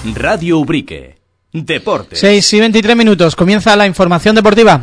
Radio Ubrique. Deportes. 6:23, comienza la información deportiva.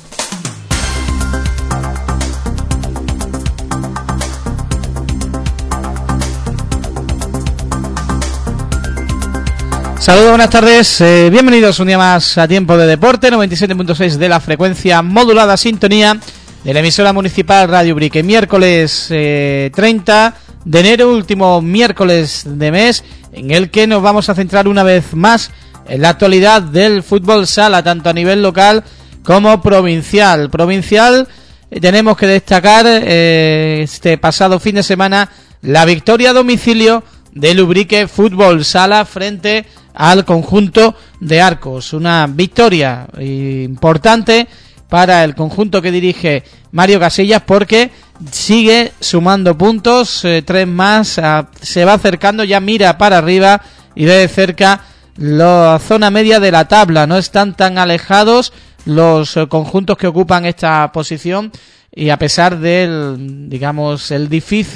Saludos, buenas tardes, bienvenidos un día más a Tiempo de Deporte, 97.6 de la frecuencia modulada, sintonía de la emisora municipal Radio Ubrique. Miércoles 30 de enero, último miércoles de mes, en el que nos vamos a centrar una vez más en la actualidad del fútbol sala, tanto a nivel local como provincial. Tenemos que destacar este pasado fin de semana la victoria a domicilio del Ubrique Fútbol Sala frente al conjunto de Arcos. Una victoria importante para el conjunto que dirige Mario Casillas, porque sigue sumando puntos, 3 más, se va acercando, ya mira para arriba y ve de cerca la zona media de la tabla. No están tan alejados los conjuntos que ocupan esta posición, y a pesar del, digamos, la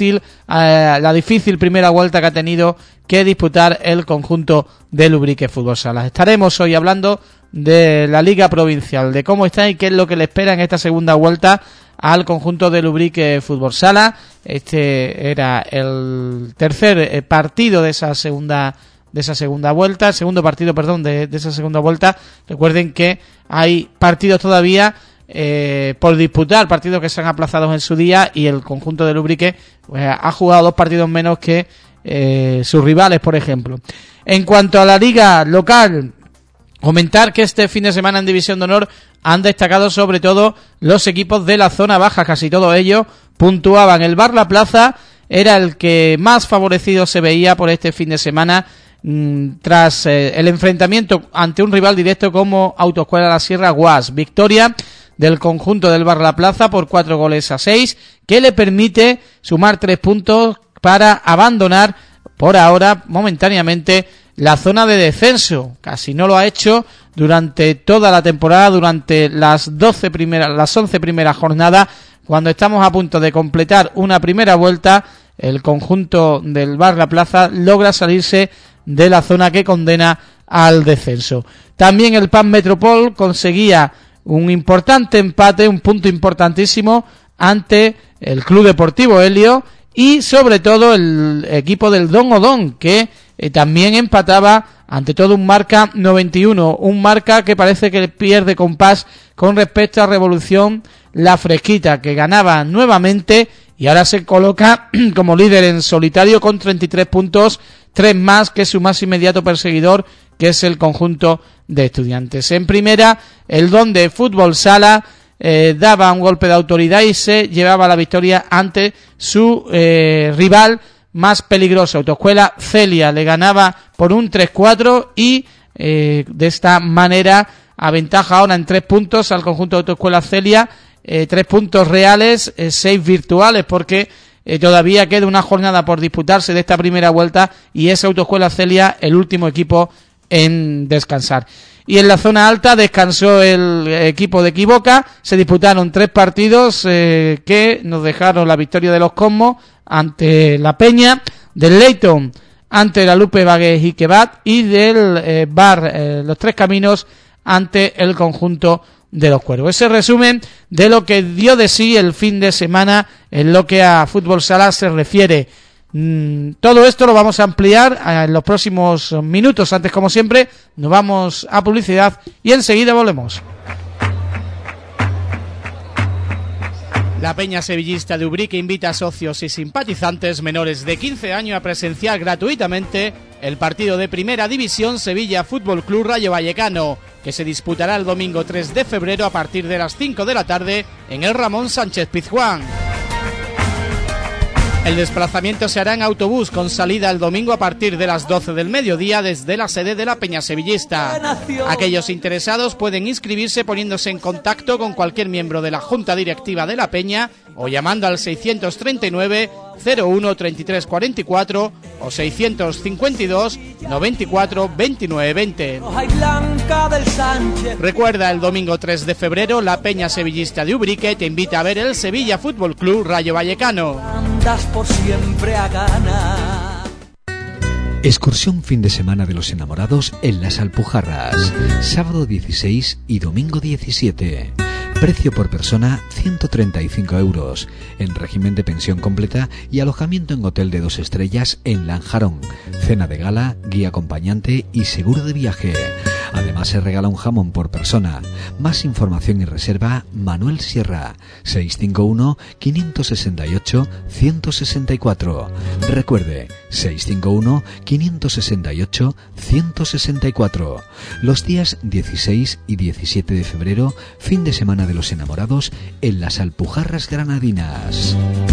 difícil primera vuelta que ha tenido que disputar el conjunto del Ubrique Fútbol Sala. Estaremos hoy hablando de la Liga Provincial, de cómo está y qué es lo que le espera en esta segunda vuelta al conjunto del Ubrique Fútbol Sala. Este era el tercer partido de esa segunda vuelta, el segundo partido, perdón, de esa segunda vuelta. Recuerden que hay partidos todavía por disputar, partidos que se han aplazado en su día, y el conjunto del Ubrique pues, ha jugado 2 partidos menos que sus rivales, por ejemplo. En cuanto a la liga local, comentar que este fin de semana en División de Honor han destacado sobre todo los equipos de la zona baja, casi todos ellos puntuaban. El Bar La Plaza era el que más favorecido se veía por este fin de semana, tras el enfrentamiento ante un rival directo como Autoescuela La Sierra Guas. Victoria del conjunto del Bar La Plaza por 4-6, que le permite sumar 3 puntos para abandonar por ahora momentáneamente la zona de descenso. Casi no lo ha hecho durante toda la temporada, durante las 11 primeras jornadas. Cuando estamos a punto de completar una primera vuelta, el conjunto del Bar La Plaza logra salirse de la zona que condena al descenso. También el PAN Metropol conseguía un importante empate, un punto importantísimo ante el Club Deportivo Helio, y sobre todo el equipo del Don Odón, que también empataba ante todo un marca 91, un marca que parece que pierde compás con respecto a Revolución La Fresquita, que ganaba nuevamente y ahora se coloca como líder en solitario con 33 puntos, 3 más que su más inmediato perseguidor, que es el conjunto de Estudiantes. En primera, el Don de Fútbol Sala daba un golpe de autoridad y se llevaba la victoria ante su rival más peligroso, Autoescuela Celia. Le ganaba por un 3-4 y de esta manera aventaja ahora en 3 puntos al conjunto de Autoescuela Celia, 3 puntos reales, 6 virtuales, porque todavía queda una jornada por disputarse de esta primera vuelta y es Autoescuela Celia el último equipo en descansar. Y en la zona alta descansó el equipo de Equivoca. Se disputaron 3 partidos que nos dejaron la victoria de los Cosmos ante la Peña, del Leyton ante la Lupe Bagués y Kebat, y del Bar Los Tres Caminos ante el conjunto de los Cuervos. Ese resumen de lo que dio de sí el fin de semana en lo que a fútbol sala se refiere. Todo esto lo vamos a ampliar en los próximos minutos. Antes, como siempre, nos vamos a publicidad y enseguida volvemos. La Peña Sevillista de Ubrique invita a socios y simpatizantes menores de 15 años a presenciar gratuitamente el partido de Primera División Sevilla Fútbol Club Rayo Vallecano, que se disputará el domingo 3 de febrero a partir de las 5 de la tarde en el Ramón Sánchez Pizjuán. El desplazamiento se hará en autobús con salida el domingo a partir de las 12 del mediodía desde la sede de la Peña Sevillista. Aquellos interesados pueden inscribirse poniéndose en contacto con cualquier miembro de la Junta Directiva de la Peña o llamando al 639 01 33 44 o 652 94 29 20. Recuerda, el domingo 3 de febrero la Peña Sevillista de Ubrique te invita a ver el Sevilla Fútbol Club Rayo Vallecano. Andas por siempre a ganar. Excursión fin de semana de los enamorados en Las Alpujarras, sábado 16 y domingo 17. Precio por persona 135 €, en régimen de pensión completa y alojamiento en hotel de 2 estrellas en Lanjarón, cena de gala, guía acompañante y seguro de viaje. Además se regala un jamón por persona. Más información y reserva Manuel Sierra, 651-568-164. Recuerde, 651-568-164. Los días 16 y 17 de febrero, fin de semana de los enamorados en Las Alpujarras Granadinas.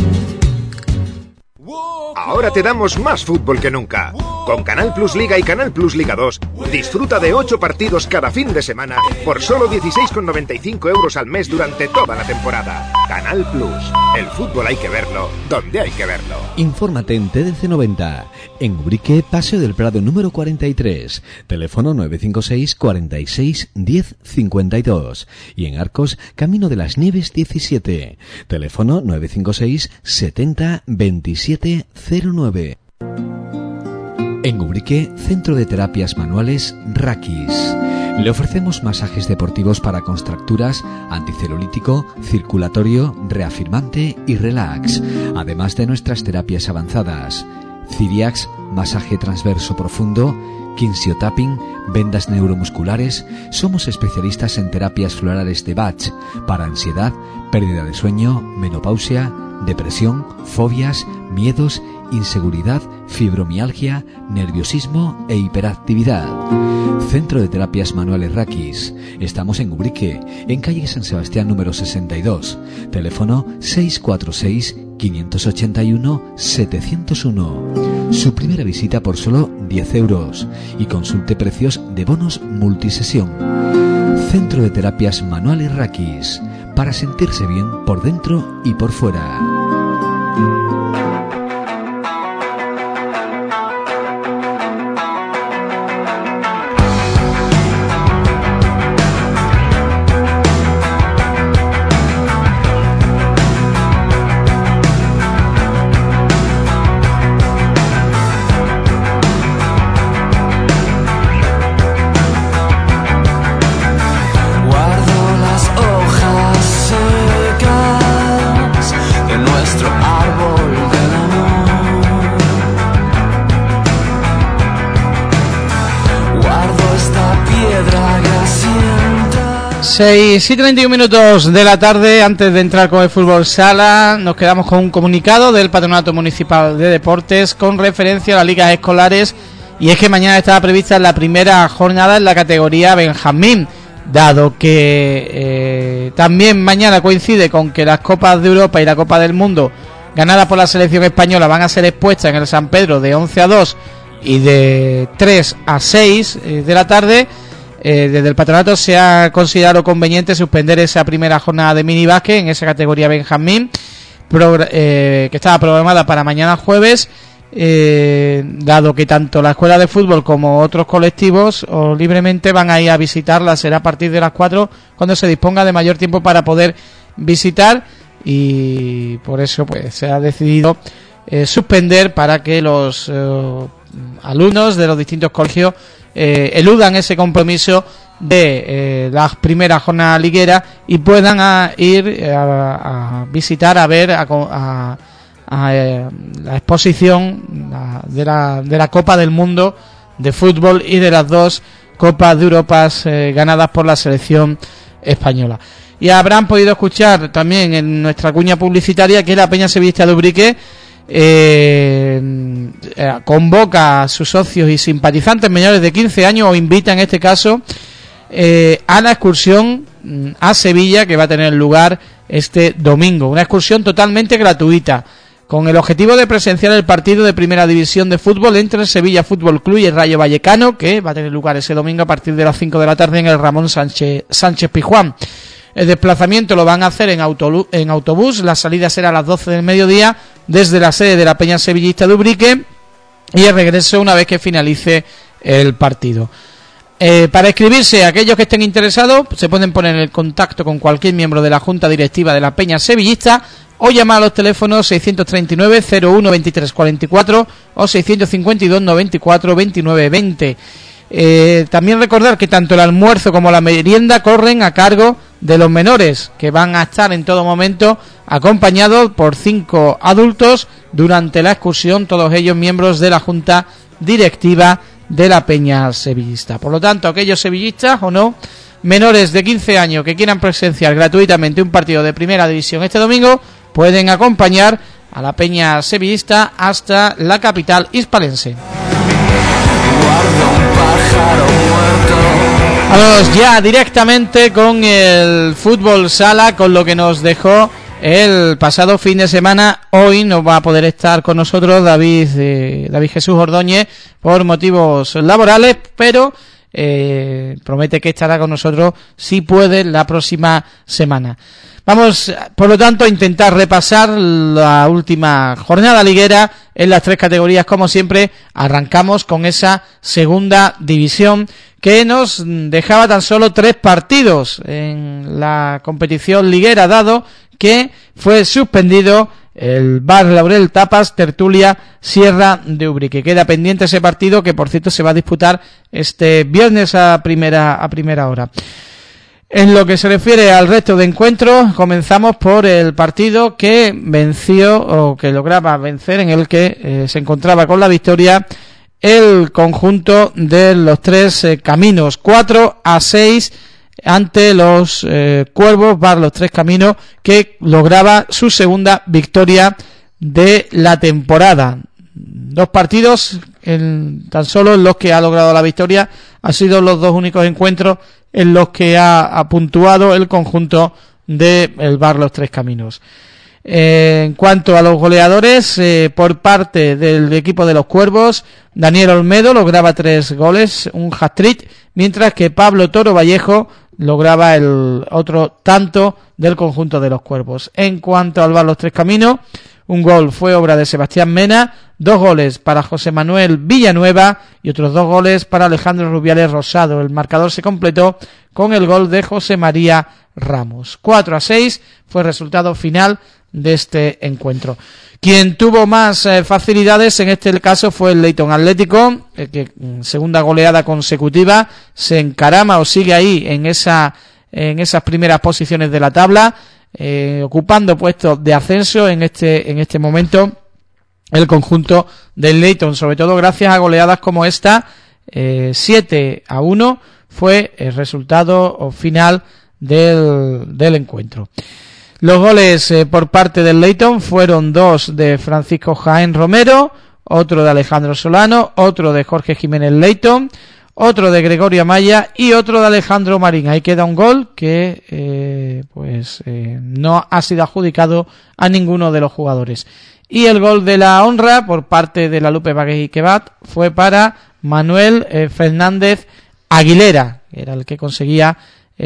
Ahora te damos más fútbol que nunca. Con Canal Plus Liga y Canal Plus Liga 2, disfruta de 8 partidos cada fin de semana por solo 16,95 € al mes durante toda la temporada. Canal Plus, el fútbol hay que verlo donde hay que verlo. Infórmate en TDC 90, en Ubrique, Paseo del Prado número 43, teléfono 956 46 10 52, y en Arcos, Camino de las Nieves 17, teléfono 956 70 27 09. En Ubrique, Centro de Terapias Manuales Rakis. Le ofrecemos masajes deportivos para contracturas, anticelulítico, circulatorio, reafirmante y relax, además de nuestras terapias avanzadas: Ciriax, masaje transverso profundo, kinsiotapping, vendas neuromusculares. Somos especialistas en terapias florales de Bach para ansiedad, pérdida de sueño, menopausia, depresión, fobias, miedos, inseguridad, fibromialgia, nerviosismo e hiperactividad. Centro de Terapias Manuales Rakis. Estamos en Ubrique, en calle San Sebastián número 62. Teléfono 646 581 701. Su primera visita por solo 10 € y consulte precios de bonos multisesión. Centro de Terapias Manuales Rakis, para sentirse bien por dentro y por fuera. Árbol del amor, guardo esta piedra grasienta. 6 y 31 minutos de la tarde. Antes de entrar con el fútbol sala, nos quedamos con un comunicado del Patronato Municipal de Deportes con referencia a las ligas escolares, y es que mañana estaba prevista la primera jornada en la categoría Benjamín, dado que también mañana coincide con que las Copas de Europa y la Copa del Mundo ganadas por la selección española van a ser expuestas en el San Pedro de 11 a 2 y de 3 a 6 de la tarde. Desde el patronato se ha considerado conveniente suspender esa primera jornada de minibásquet en esa categoría Benjamín, que estaba programada para mañana jueves, dado que tanto la escuela de fútbol como otros colectivos o libremente van a ir a visitarla. Será a partir de las 4 cuando se disponga de mayor tiempo para poder visitar, y por eso pues se ha decidido suspender para que los alumnos de los distintos colegios eludan ese compromiso de las primeras jornadas ligueras y puedan ir a visitar, a ver a la exposición de la Copa del Mundo de fútbol y de las 2 Copas de Europa ganadas por la selección española. Y habrán podido escuchar también en nuestra cuña publicitaria que la Peña Sevillista de Ubrique convoca a sus socios y simpatizantes menores de 15 años, o invita en este caso a la excursión a Sevilla, que va a tener lugar este domingo. Una excursión totalmente gratuita, con el objetivo de presenciar el partido de primera división de fútbol entre el Sevilla Fútbol Club y el Rayo Vallecano, que va a tener lugar ese domingo a partir de las 5 de la tarde en el Ramón Sánchez Pizjuán. El desplazamiento lo van a hacer en autobús. La salida será a las 12 del mediodía desde la sede de la Peña Sevillista de Ubrique, y el regreso una vez que finalice el partido. Para inscribirse, aquellos que estén interesados se pueden poner en contacto con cualquier miembro de la Junta Directiva de la Peña Sevillista o llamar a los teléfonos 639 01 23 44 o 652 94 29 20. También recordar que tanto el almuerzo como la merienda corren a cargo de los menores, que van a estar en todo momento acompañados por 5 adultos durante la excursión, todos ellos miembros de la Junta Directiva de la Peña Sevillista. Por lo tanto, aquellos sevillistas o no, menores de 15 años que quieran presenciar gratuitamente un partido de primera división este domingo, pueden acompañar a la Peña Sevillista hasta la capital hispalense. Vamos ya directamente con el fútbol sala, con lo que nos dejó el pasado fin de semana. Hoy no va a poder estar con nosotros David Jesús Ordóñez por motivos laborales, pero promete que estará con nosotros si puede la próxima semana. Vamos, por lo tanto, a intentar repasar la última jornada liguera en las 3 categorías. Como siempre, arrancamos con esa segunda división que nos dejaba tan solo 3 partidos en la competición liguera, dado que fue suspendido el Bar Laurel Tapas Tertulia Sierra de Ubrique. Queda pendiente ese partido, que por cierto se va a disputar este viernes a primera hora. En lo que se refiere al resto de encuentros, comenzamos por el partido que venció o que lograba vencer, en el que se encontraba con la victoria el conjunto de los 3 Caminos, 4-6 ante los Cuervos Bar Los 3 Caminos, que lograba su segunda victoria de la temporada. 2 partidos tan solo en los que ha logrado la victoria, han sido los 2 únicos encuentros en los que ha puntuado el conjunto del Bar Los 3 Caminos. En cuanto a los goleadores, por parte del equipo de los Cuervos, Daniel Olmedo lograba 3 goles, un hat-trick, mientras que Pablo Toro Vallejo lograba el otro tanto del conjunto de los Cuervos. En cuanto al Bar Los 3 Caminos, un gol fue obra de Sebastián Mena, 2 goles para José Manuel Villanueva y otros 2 goles para Alejandro Rubiales Rosado. El marcador se completó con el gol de José María Ramos. 4-6 fue el resultado final de este encuentro. Quien tuvo más facilidades en este caso fue el Leyton Atlético, que segunda goleada consecutiva se encarama o sigue ahí en esas primeras posiciones de la tabla, ocupando puestos de ascenso en este momento el conjunto del Leyton, sobre todo gracias a goleadas como esta. 7-1 fue el resultado final del encuentro. Los goles por parte del Leyton fueron 2 de Francisco Jaén Romero, otro de Alejandro Solano, otro de Jorge Jiménez Leyton, otro de Gregorio Amaya y otro de Alejandro Marín. Ahí queda un gol que no ha sido adjudicado a ninguno de los jugadores. Y el gol de la honra por parte de la Lupe Bagués y Kebat fue para Manuel Fernández Aguilera, que era el que conseguía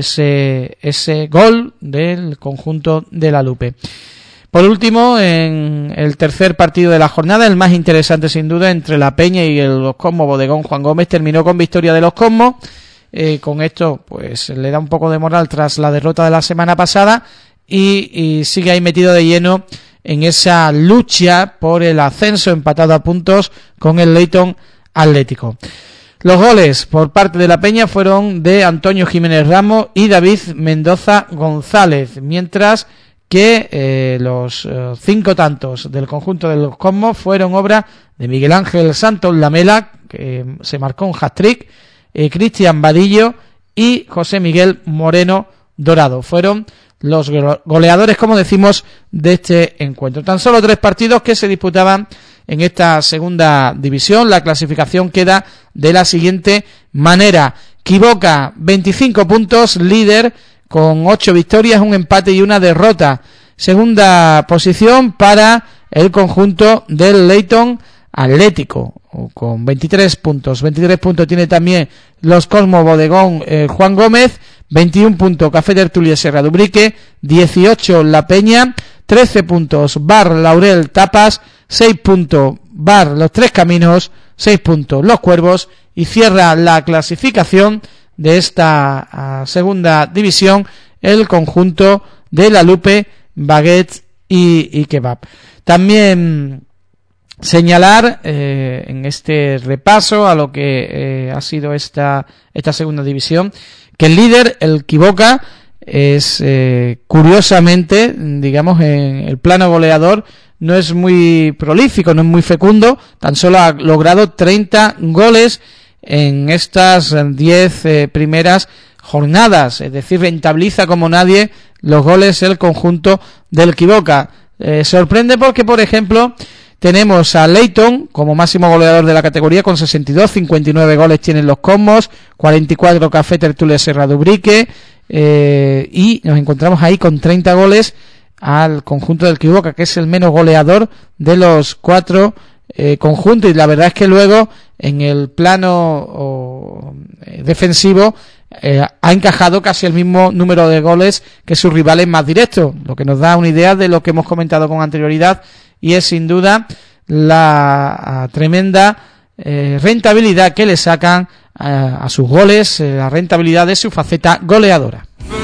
ese gol del conjunto de la Lupe. Por último, en el tercer partido de la jornada, el más interesante sin duda, entre la Peña y los Cosmos Bodegón Juan Gómez, terminó con victoria de los Cosmos. Con esto pues le da un poco de moral tras la derrota de la semana pasada y sigue ahí metido de lleno en esa lucha por el ascenso, empatado a puntos con el Leyton Atlético. Los goles por parte de la Peña fueron de Antonio Jiménez Ramos y David Mendoza González, mientras que los 5 tantos del conjunto de los Cosmos fueron obra de Miguel Ángel Santos Lamela, que se marcó un hat-trick, Cristian Vadillo y José Miguel Moreno Dorado. Fueron los goleadores, como decimos, de este encuentro. Tan solo 3 partidos que se disputaban en esta segunda división. La clasificación queda de la siguiente manera: Quiboca 25 puntos, líder con 8 victorias, un empate y una derrota. Segunda posición para el conjunto del Leyton Atlético, con 23 puntos. 23 puntos tiene también los Cosmos Bodegón Juan Gómez, 21 puntos Café Tertulia Sierra de Ubrique, 18 La Peña, 13 puntos Bar Laurel Tapas, 6 puntos Bar Los 3 Caminos, 6 puntos Los Cuervos, y cierra la clasificación de esta segunda división el conjunto de la Lupe Baguets y kebab. También señalar en este repaso a lo que ha sido esta segunda división, que el líder, el Quiboca, es curiosamente, digamos, en el plano goleador no es muy prolífico, no es muy fecundo, tan solo ha logrado 30 goles en estas 10 primeras jornadas, es decir, rentabiliza como nadie los goles el conjunto del Quiboca. Sorprende porque, por ejemplo, tenemos a Leighton como máximo goleador de la categoría con 62, 59 goles tienen los Cosmos, 44 Café Tertulia Serra de Ubrique, y nos encontramos ahí con 30 goles al conjunto del Quiboca, que es el menos goleador de los 4 conjuntos, y la verdad es que luego en el plano defensivo ha encajado casi el mismo número de goles que sus rivales más directos, lo que nos da una idea de lo que hemos comentado con anterioridad, y es sin duda la tremenda rentabilidad que le sacan a sus goles, la rentabilidad de su faceta goleadora.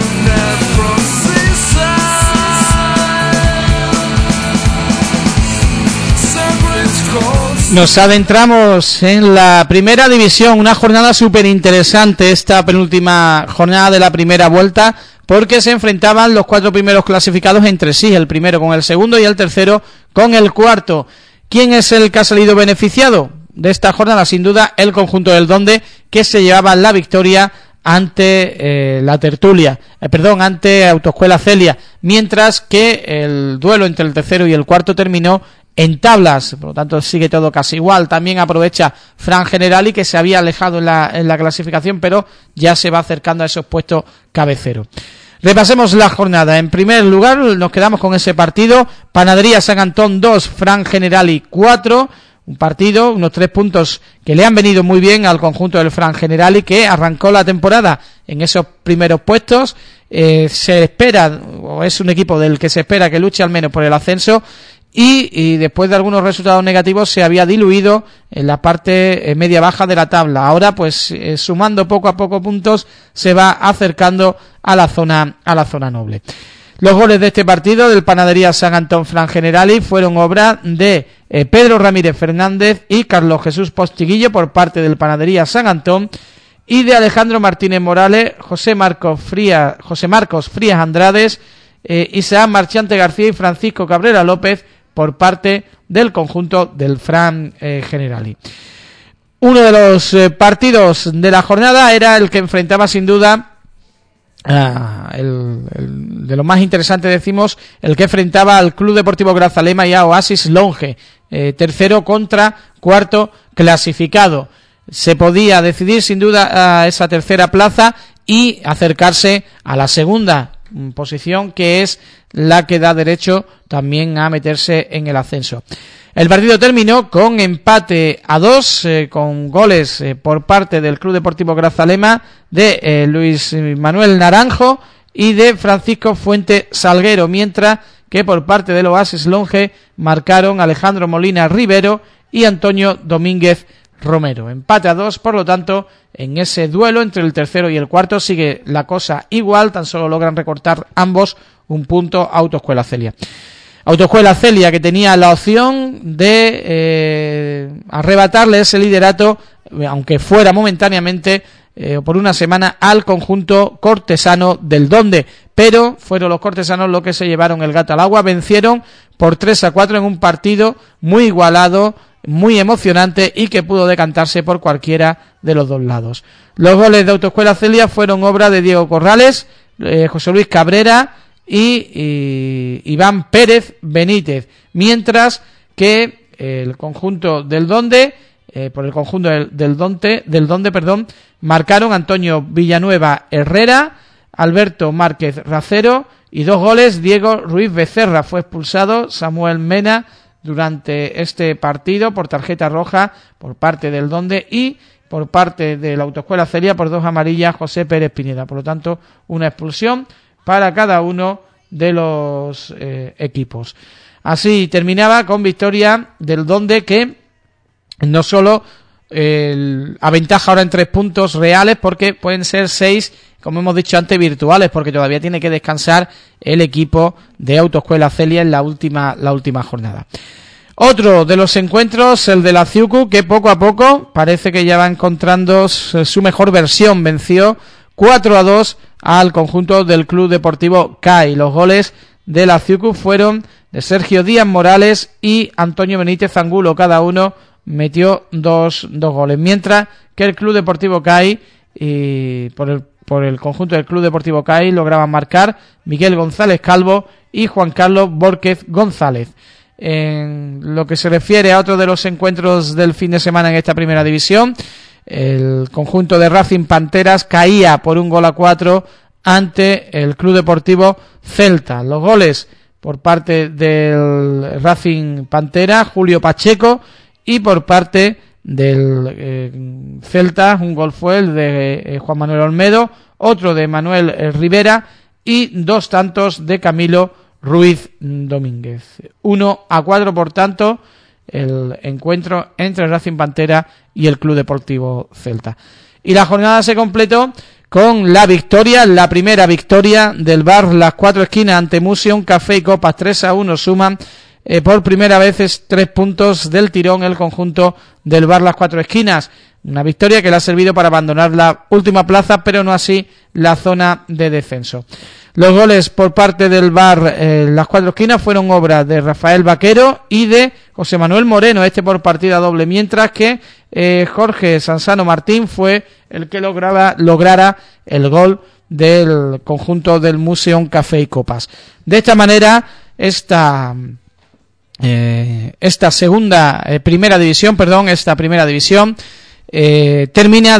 Nos adentramos en la primera división, una jornada súper interesante, esta penúltima jornada de la primera vuelta, porque se enfrentaban los 4 primeros clasificados entre sí, el primero con el segundo y el tercero con el cuarto. ¿Quién es el que ha salido beneficiado de esta jornada? Sin duda el conjunto del Donde, que se llevaba la victoria ante ante Autoescuela Celia, mientras que el duelo entre el tercero y el cuarto terminó en tablas, por lo tanto sigue todo casi igual. También aprovecha Fran Generali, que se había alejado en la clasificación, pero ya se va acercando a esos puestos cabeceros. Repasemos la jornada. En primer lugar nos quedamos con ese partido, Panadería San Antón 2, Fran Generali 4, un partido, unos 3 puntos que le han venido muy bien al conjunto del Fran Generali, que arrancó la temporada en esos primeros puestos. Se espera, o es un equipo del que se espera que luche al menos por el ascenso, y después de algunos resultados negativos se había diluido en la parte media-baja de la tabla. Ahora, pues sumando poco a poco puntos, se va acercando a la zona noble. Los goles de este partido del Panadería San Antón Fran Generali fueron obra de Pedro Ramírez Fernández y Carlos Jesús Postiguillo por parte del Panadería San Antón, y de Alejandro Martínez Morales, José Marcos Frías Andrades, Isaac Marchante García y Francisco Cabrera López por parte del conjunto del Fran Generali. Uno de los partidos de la jornada era el que enfrentaba sin duda de lo más interesante, decimos, el que enfrentaba al Club Deportivo Grazalema y a Oasis Longe, tercero contra cuarto clasificado. Se podía decidir sin duda a esa tercera plaza y acercarse a la segunda posición, que es la que da derecho también a meterse en el ascenso. El partido terminó con empate a 2, con goles por parte del Club Deportivo Grazalema de Luis Manuel Naranjo y de Francisco Fuente Salguero, mientras que por parte del Oasis Longe marcaron Alejandro Molina Rivero y Antonio Domínguez Romero. Empate a 2, por lo tanto, en ese duelo entre el tercero y el cuarto sigue la cosa igual, tan solo logran recortar ambos un punto a Autoescuela Celia. Autoescuela Celia, que tenía la opción de arrebatarle ese liderato, aunque fuera momentáneamente por una semana, al conjunto cortesano del Donde, pero fueron los cortesanos los que se llevaron el gato al agua, vencieron por 3-4 en un partido muy igualado, muy emocionante y que pudo decantarse por cualquiera de los dos lados. Los goles de Autoescuela Celia fueron obra de Diego Corrales, José Luis Cabrera y Iván Pérez Benítez, mientras que el conjunto del Donde, por el conjunto del Donde, marcaron Antonio Villanueva Herrera, Alberto Márquez Racero, y 2 goles Diego Ruiz Becerra. Fue expulsado Samuel Mena durante este partido por tarjeta roja por parte del Donde, y por parte de la Autoescuela Celia por 2 amarillas José Pérez Pineda. Por lo tanto, una expulsión para cada uno de los equipos. Así terminaba con victoria del Donde, que no solo aventaja ahora en 3 puntos reales, porque pueden ser 6, como hemos dicho antes, virtuales, porque todavía tiene que descansar el equipo de Autoescuela Celia en la última jornada. Otro de los encuentros, el de la Ciucu, que poco a poco parece que ya va encontrando su mejor versión. Venció 4-2 al conjunto del Club Deportivo CAI. Los goles de la Ciucu fueron de Sergio Díaz Morales y Antonio Benítez Angulo. Cada uno metió dos goles. Mientras que el Club Deportivo CAI, por el conjunto del Club Deportivo CAI, lograban marcar Miguel González Calvo y Juan Carlos Borquez González. En lo que se refiere a otro de los encuentros del fin de semana en esta primera división, el conjunto de Racing Panteras caía por 1-4 ante el Club Deportivo Celta. Los goles por parte del Racing Pantera, Julio Pacheco, y por parte del Celta, un gol fue el de Juan Manuel Olmedo, otro de Manuel Rivera y 2 tantos de Camilo Ruiz Domínguez. 1-4, por tanto, el encuentro entre el Racing Pantera y el Club Deportivo Celta. Y la jornada se completó con la victoria, la primera victoria del Bar Las Cuatro Esquinas ante Museum Café y Copas. 3-1 suman por primera vez 3 puntos del tirón el conjunto del Bar Las Cuatro Esquinas. Una victoria que le ha servido para abandonar la última plaza, pero no así la zona de descenso. Los goles por parte del Bar Las Cuatro Esquinas fueron obra de Rafael Vaquero y de José Manuel Moreno, por partida doble, mientras que Jorge Sansano Martín fue el que lograra el gol del conjunto del Museum Café y Copas. De esta manera, esta primera división termina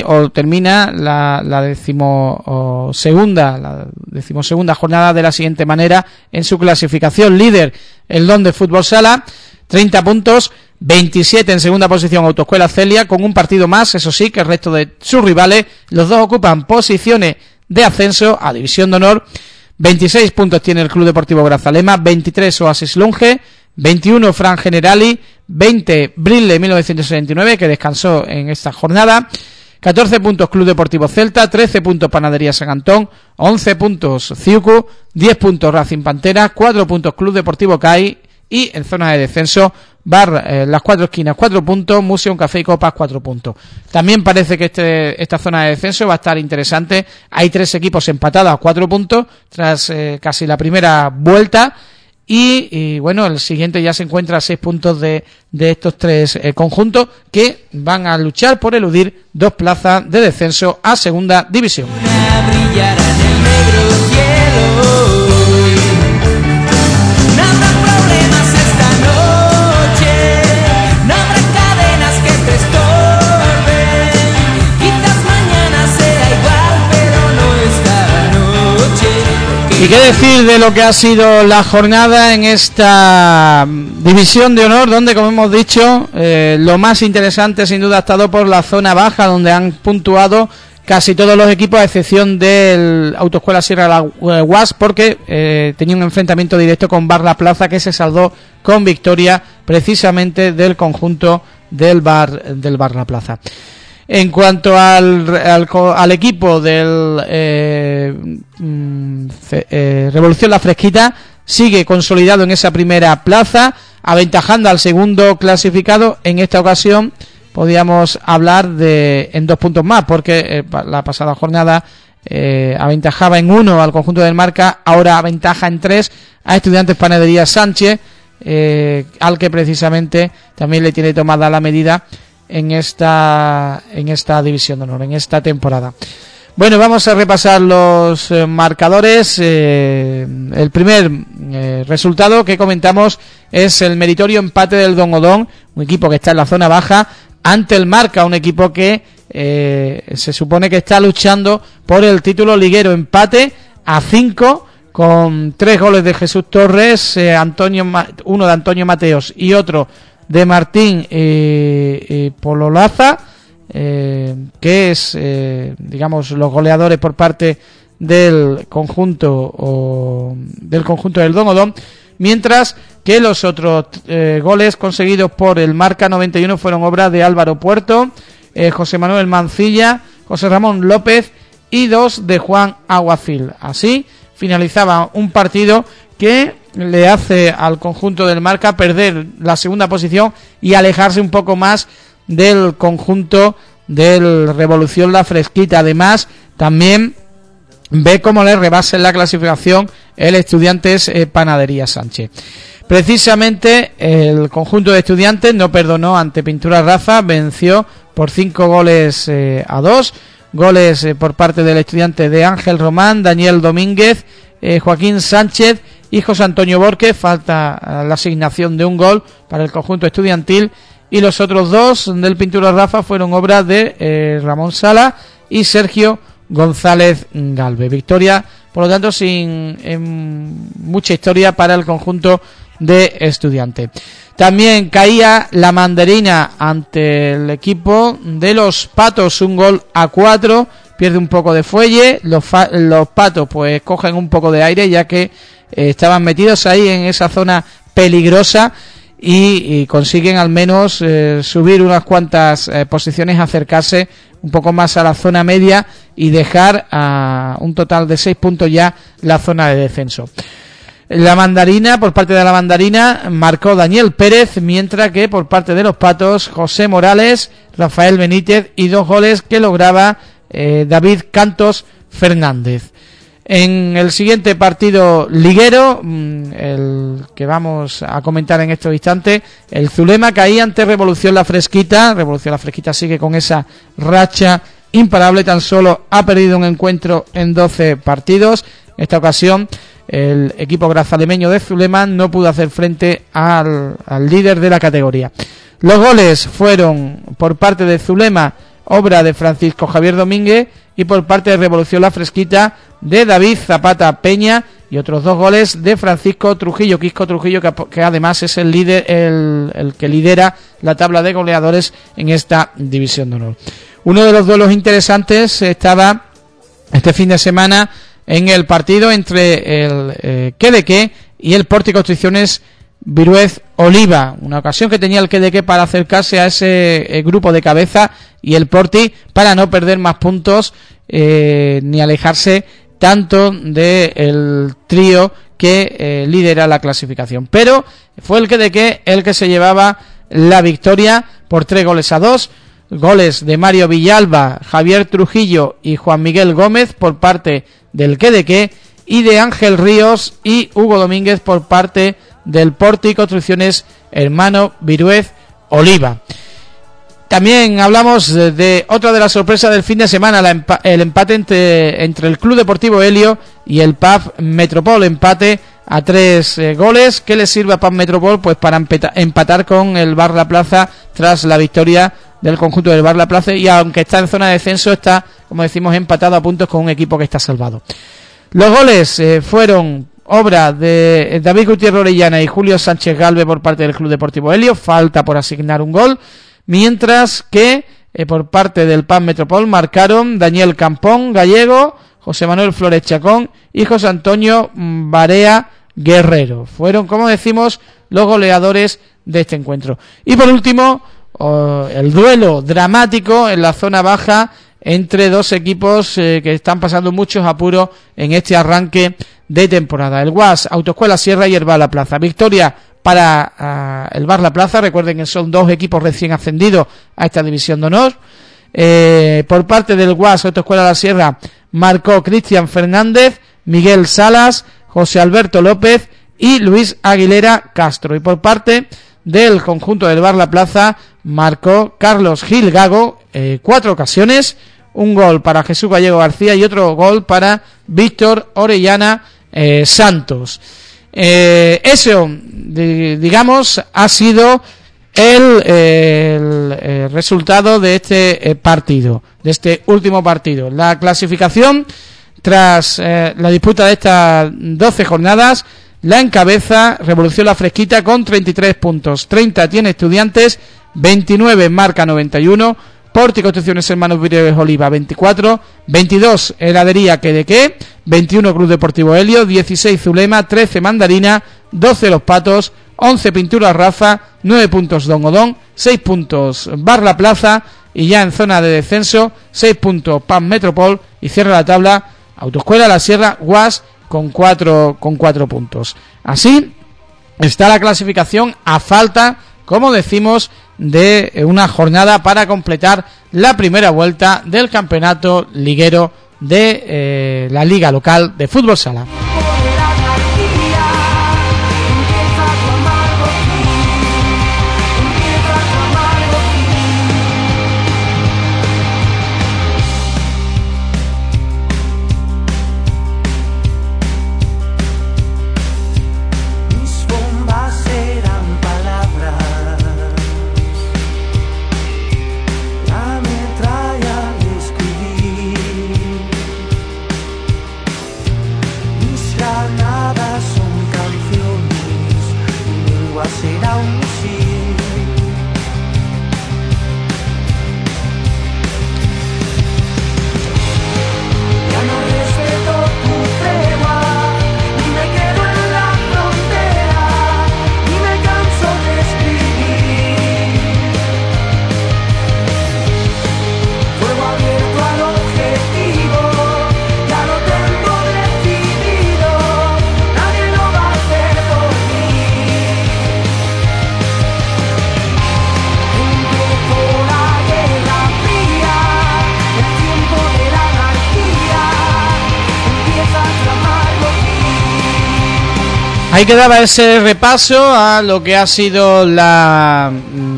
la decimosegunda jornada de la siguiente manera en su clasificación. Líder el Don de Fútbol Sala, 30 puntos, 27 en segunda posición Autoescuela Celia, con un partido más, eso sí, que el resto de sus rivales. Los dos ocupan posiciones de ascenso a División de Honor. 26 puntos tiene el Club Deportivo Grazalema, 23 Oasis Lunge, 21 Fran Generali, 20 Brille 1969, que descansó en esta jornada, 14 puntos Club Deportivo Celta, 13 puntos Panadería San Antón, 11 puntos Ciucu, 10 puntos Racing Pantera, 4 puntos Club Deportivo CAI y en zona de descenso Bar Las Cuatro Esquinas 4 puntos, Museum Café y Copas 4 puntos. También parece que esta zona de descenso va a estar interesante. Hay 3 equipos empatados a 4 puntos tras casi la primera vuelta. Y bueno, el siguiente ya se encuentra a 6 puntos de estos 3 conjuntos que van a luchar por eludir 2 plazas de descenso a segunda división. ¿Y qué decir de lo que ha sido la jornada en esta división de honor, donde, como hemos dicho, lo más interesante sin duda ha estado por la zona baja, donde han puntuado casi todos los equipos, a excepción del Autoescuela Sierra de la UAS, porque tenía un enfrentamiento directo con Bar La Plaza, que se saldó con victoria precisamente del conjunto del Bar La Plaza. En cuanto al equipo del Revolución La Fresquita, sigue consolidado en esa primera plaza, aventajando al segundo clasificado. En esta ocasión podíamos hablar en 2 puntos más, porque la pasada jornada aventajaba en 1 al conjunto del Marca, ahora aventaja en 3 a Estudiantes Panadería Sánchez, al que precisamente también le tiene tomada la medida en esta división de honor, en esta temporada. Bueno, vamos a repasar los marcadores. El primer resultado que comentamos es el meritorio empate del Don Odón, un equipo que está en la zona baja, ante el Marca, un equipo que se supone que está luchando por el título liguero. Empate a 5 con 3 goles de Jesús Torres, uno de Antonio Mateos y otro de Martín Pololaza, que es digamos los goleadores por parte del conjunto del Don Odón, mientras que los otros goles conseguidos por el Marca 91 fueron obra de Álvaro Puerto, José Manuel Mancilla, José Ramón López y 2 de Juan Aguacil. Así finalizaba un partido que le hace al conjunto del Marca perder la segunda posición y alejarse un poco más del conjunto del Revolución La Fresquita. Además, también ve cómo le rebasa en la clasificación el Estudiantes Panadería Sánchez. Precisamente el conjunto de Estudiantes no perdonó ante Pintura Raza, venció por 5-2, goles por parte del Estudiante de Ángel Román, Daniel Domínguez, Joaquín Sánchez y José Antonio Borges. Falta la asignación de un gol para el conjunto estudiantil, y los otros 2 del Pintura Rafa fueron obra de Ramón Sala y Sergio González Galvez. Victoria, por lo tanto, sin mucha historia para el conjunto de Estudiantes. También caía la Mandarina ante el equipo de los Patos, 1-4, pierde un poco de fuelle, los Patos pues cogen un poco de aire, ya que estaban metidos ahí en esa zona peligrosa, y consiguen al menos subir unas cuantas posiciones, acercarse un poco más a la zona media y dejar a un total de 6 puntos ya la zona de descenso. La Mandarina, por parte de la Mandarina, marcó Daniel Pérez, mientras que por parte de los Patos, José Morales, Rafael Benítez y 2 goles que lograba David Cantos Fernández. En el siguiente partido liguero, el que vamos a comentar en estos instantes, el Zulema caía ante Revolución La Fresquita. Revolución La Fresquita sigue con esa racha imparable, tan solo ha perdido un encuentro en 12 partidos. En esta ocasión el equipo grazalemeño de Zulema no pudo hacer frente al líder de la categoría. Los goles fueron por parte de Zulema obra de Francisco Javier Domínguez, y por parte de Revolución La Fresquita de David Zapata Peña, y otros 2 goles de Francisco Trujillo, Quisco Trujillo, que además es el líder, el que lidera la tabla de goleadores en esta división de honor. Uno de los duelos interesantes estaba este fin de semana en el partido entre el Quedequé y el Porti Construcciones Viruez Oliva, una ocasión que tenía el Quedequé para acercarse a ese grupo de cabeza, y el Porti para no perder más puntos ni alejarse tanto del trío que lidera la clasificación. Pero fue el Quedequé el que se llevaba la victoria por 3-2, goles de Mario Villalba, Javier Trujillo y Juan Miguel Gómez por parte del Quedequé, y de Ángel Ríos y Hugo Domínguez por parte del Porti Construcciones Hermano Viruez Oliva. También hablamos de otra de las sorpresas del fin de semana, el empate entre el Club Deportivo Helio y el PAF Metropol, empate a 3 goles que le sirve a PAF Metropol pues para empatar con el Bar La Plaza tras la victoria del conjunto del Bar La Plaza, y aunque está en zona de descenso, está, como decimos, empatado a puntos con un equipo que está salvado. Los goles fueron obra de David Gutiérrez Orellana y Julio Sánchez Galvez por parte del Club Deportivo Helio, falta por asignar un gol, mientras que por parte del PAF Metropol marcaron Daniel Campón Gallego, José Manuel Flores Chacón y José Antonio Barea Guerrero. Fueron, como decimos, los goleadores de este encuentro. Y por último, el duelo dramático en la zona baja entre 2 equipos que están pasando muchos apuros en este arranque de temporada. El UAS Autoescuela Sierra y el Bar La Plaza. Victoria para el Bar La Plaza. Recuerden que son 2 equipos recién ascendidos a esta división de honor. Por parte del UAS Autoescuela La Sierra marcó Cristian Fernández, Miguel Salas, José Alberto López y Luis Aguilera Castro. Y por parte del conjunto del Bar La Plaza marcó Carlos Gil Gago 4 ocasiones, un gol para Jesús Gallego García y otro gol para Víctor Orellana Santos. Eso, digamos, ha sido el resultado de este partido, de este último partido. La clasificación tras la disputa de estas 12 jornadas la encabeza Revolución La Fresquita con 33 puntos, 30 tiene Estudiantes, 29 Marca 91, Porti Construcciones Hermanos Viruez Oliva 24, 22 Heladería Quedequé, 21 Club Deportivo Helio, 16 Zulema, 13 Mandarina, 12 Los Patos, 11 Pinturas Rafa, 9 puntos Don Odón, 6 puntos Bar La Plaza, y ya en zona de descenso 6 puntos PAN Metropol, y cierra la tabla Autoescuela La Sierra Guas con 4 puntos. Así está la clasificación a falta, como decimos, de una jornada para completar la primera vuelta del campeonato liguero de la Liga Local de Fútbol Sala. Ahí quedaba ese repaso a lo que ha sido la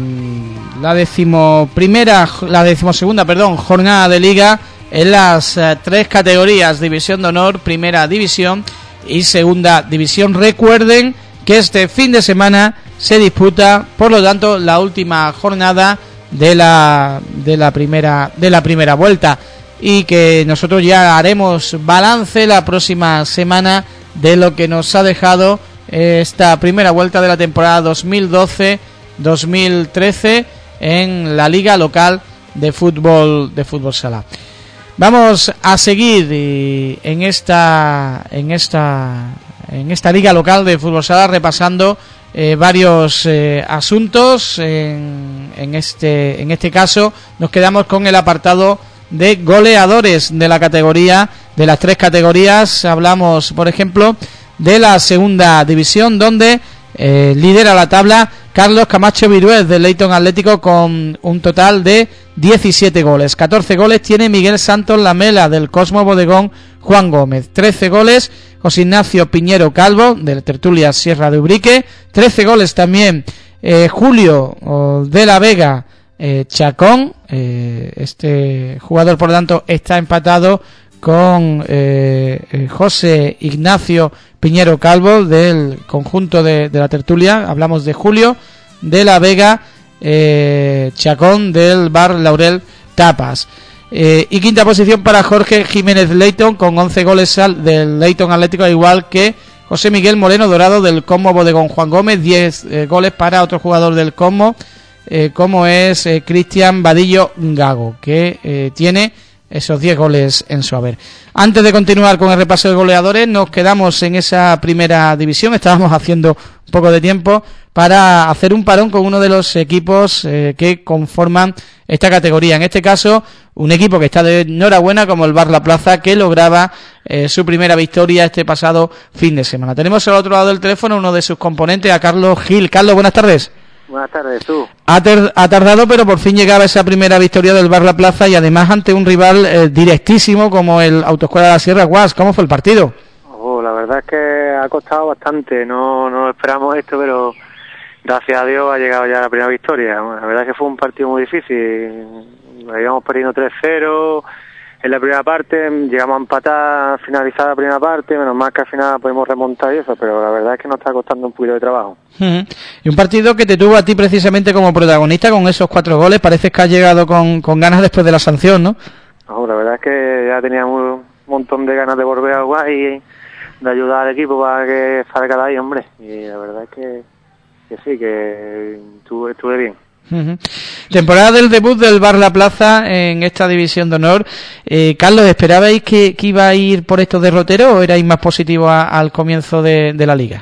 decimosegunda jornada de Liga en las tres categorías: División de Honor, Primera División y Segunda División. Recuerden que este fin de semana se disputa, por lo tanto, la última jornada de la primera vuelta, y que nosotros ya haremos balance la próxima semana de lo que nos ha dejado esta primera vuelta de la temporada 2012-2013 en la Liga Local de Fútbol Sala. Vamos a seguir en esta Liga Local de Fútbol Sala repasando varios asuntos. En este caso nos quedamos con el apartado de goleadores de la categoría, de las tres categorías. Hablamos, por ejemplo, de la Segunda División, donde lidera la tabla Carlos Camacho Virués del Leyton Atlético con un total de 17 goles. 14 goles tiene Miguel Santos Lamela del Cosmo Bodegón Juan Gómez. 13 goles José Ignacio Piñero Calvo del Tertulia Sierra de Ubrique. 13 goles también Julio de la Vega Chacón. Este jugador, por lo tanto, está empatado con José Ignacio Piñero Calvo del conjunto de la Tertulia. Hablamos de Julio de la Vega Chacón del Bar Laurel Tapas. Y quinta posición para Jorge Jiménez Leyton con 11 goles del Leyton Atlético, igual que José Miguel Moreno Dorado del Cosmo Bodegón Juan Gómez. 10 goles para otro jugador del Cosmo, como es Cristian Vadillo Gago, que tiene esos 10 goles en su haber. Antes de continuar con el repaso de goleadores, nos quedamos en esa primera división. Estábamos haciendo un poco de tiempo para hacer un parón con uno de los equipos que conforman esta categoría. En este caso, un equipo que está de enhorabuena, como el Bar La Plaza, que lograba su primera victoria este pasado fin de semana. Tenemos al otro lado del teléfono uno de sus componentes, a Carlos Gil. Carlos, buenas tardes. Buenas tardes, tú. Ha tardado, pero por fin llegaba esa primera victoria del Bar La Plaza, y además ante un rival directísimo como el Autoescuela de la Sierra Guas. ¿Cómo fue el partido? La verdad es que ha costado bastante, no esperamos esto, pero gracias a Dios ha llegado ya la primera victoria. La verdad es que fue un partido muy difícil, íbamos perdiendo 3-0 en la primera parte, llegamos a empatar, finalizada la primera parte, menos mal que al final podemos remontar y eso, pero la verdad es que nos está costando un poquito de trabajo. Y un partido que te tuvo a ti precisamente como protagonista con esos 4 goles. Parece que has llegado con ganas después de la sanción, ¿no? La verdad es que ya teníamos un montón de ganas de volver a jugar y de ayudar al equipo para que salga de ahí, hombre. Y la verdad es que sí, que estuve bien. Temporada del debut del Bar La Plaza en esta división de honor. Carlos, ¿esperabais que iba a ir por estos derroteros o erais más positivos al comienzo de la liga?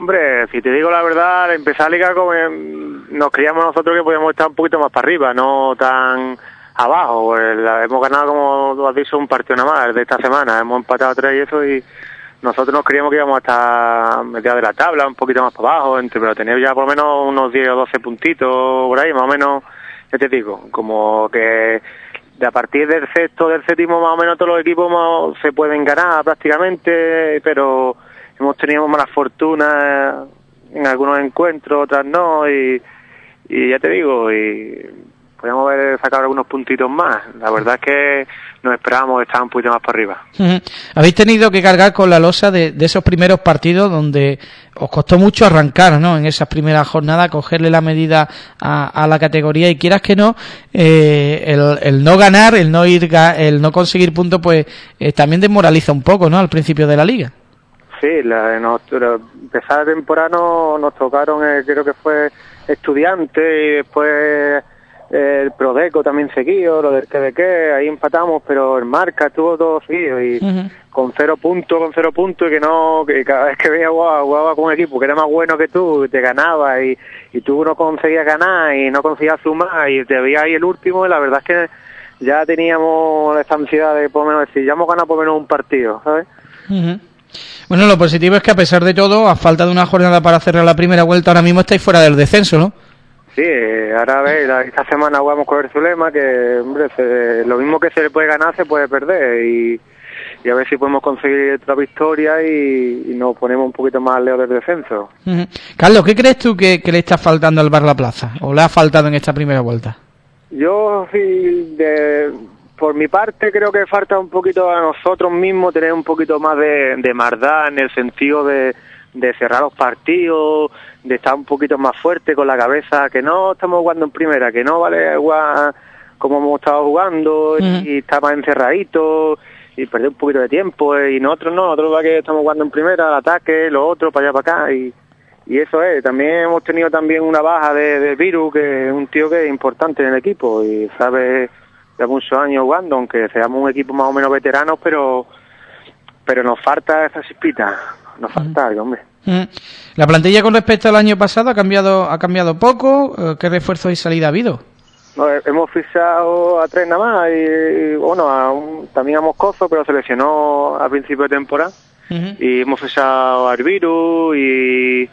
Hombre, si te digo la verdad, al empezar la liga nos creíamos nosotros que podíamos estar un poquito más para arriba, no tan abajo. Pues hemos ganado, como tú has dicho, un partido nada más de esta semana. Hemos empatado 3 y eso, y nosotros nos creíamos que íbamos a estar mediados de la tabla, un poquito más para abajo, pero tener ya por lo menos unos 10 o 12 puntitos por ahí, más o menos, ya te digo, como que de a partir del sexto, del séptimo, más o menos todos los equipos se pueden ganar prácticamente, pero hemos tenido mala fortuna en algunos encuentros, otras no, y ya te digo, y podríamos haber sacado algunos puntitos más. La verdad es que nos esperábamos estar un poquito más para arriba. Habéis tenido que cargar con la losa de esos primeros partidos donde os costó mucho arrancar, ¿no? En esas primeras jornadas, cogerle la medida a la categoría, y quieras que no, el no ganar, el no conseguir puntos, pues también desmoraliza un poco, ¿no? Al principio de la liga. Sí, empezar la temporada nos tocaron, creo que fue Estudiantes, y después el Prodeco también seguido, lo del que ahí empatamos, pero el Marca estuvo todo seguido, y con 0 puntos, que cada vez que veía jugaba con un equipo que era más bueno que tú, te ganaba, y tú no conseguías ganar y no conseguías sumar, y te veías ahí el último, y la verdad es que ya teníamos esa ansiedad de por lo menos decir, ya hemos ganado por lo menos un partido, ¿sabes? Bueno, lo positivo es que a pesar de todo, a falta de una jornada para cerrar la primera vuelta, ahora mismo estáis fuera del descenso, ¿no? Sí, ahora ves, esta semana jugamos con el Zulema, que hombre, lo mismo que se le puede ganar se puede perder, y a ver si podemos conseguir otra victoria y nos ponemos un poquito más lejos del descenso. Carlos, ¿qué crees tú que le está faltando al Bar La Plaza, o le ha faltado en esta primera vuelta? Yo, sí, por mi parte, creo que falta un poquito a nosotros mismos tener un poquito más de maldad, en el sentido de cerrar los partidos, de estar un poquito más fuerte con la cabeza, que no estamos jugando en primera, que no vale jugar como hemos estado jugando, y estar más encerraditos y perder un poquito de tiempo, y nosotros va que estamos jugando en primera, al ataque, los otros para allá para acá, y eso es. También hemos tenido también una baja de Virus, que es un tío que es importante en el equipo y sabe de muchos años jugando, aunque seamos un equipo más o menos veteranos, pero nos falta esa chispita, nos falta algo, hombre. La plantilla con respecto al año pasado ha cambiado poco. ¿Qué refuerzos y salida ha habido? No, hemos fichado a 3 nada más, y bueno, también a Moscoso, pero se lesionó a principio de temporada, y hemos fichado a Arbiru y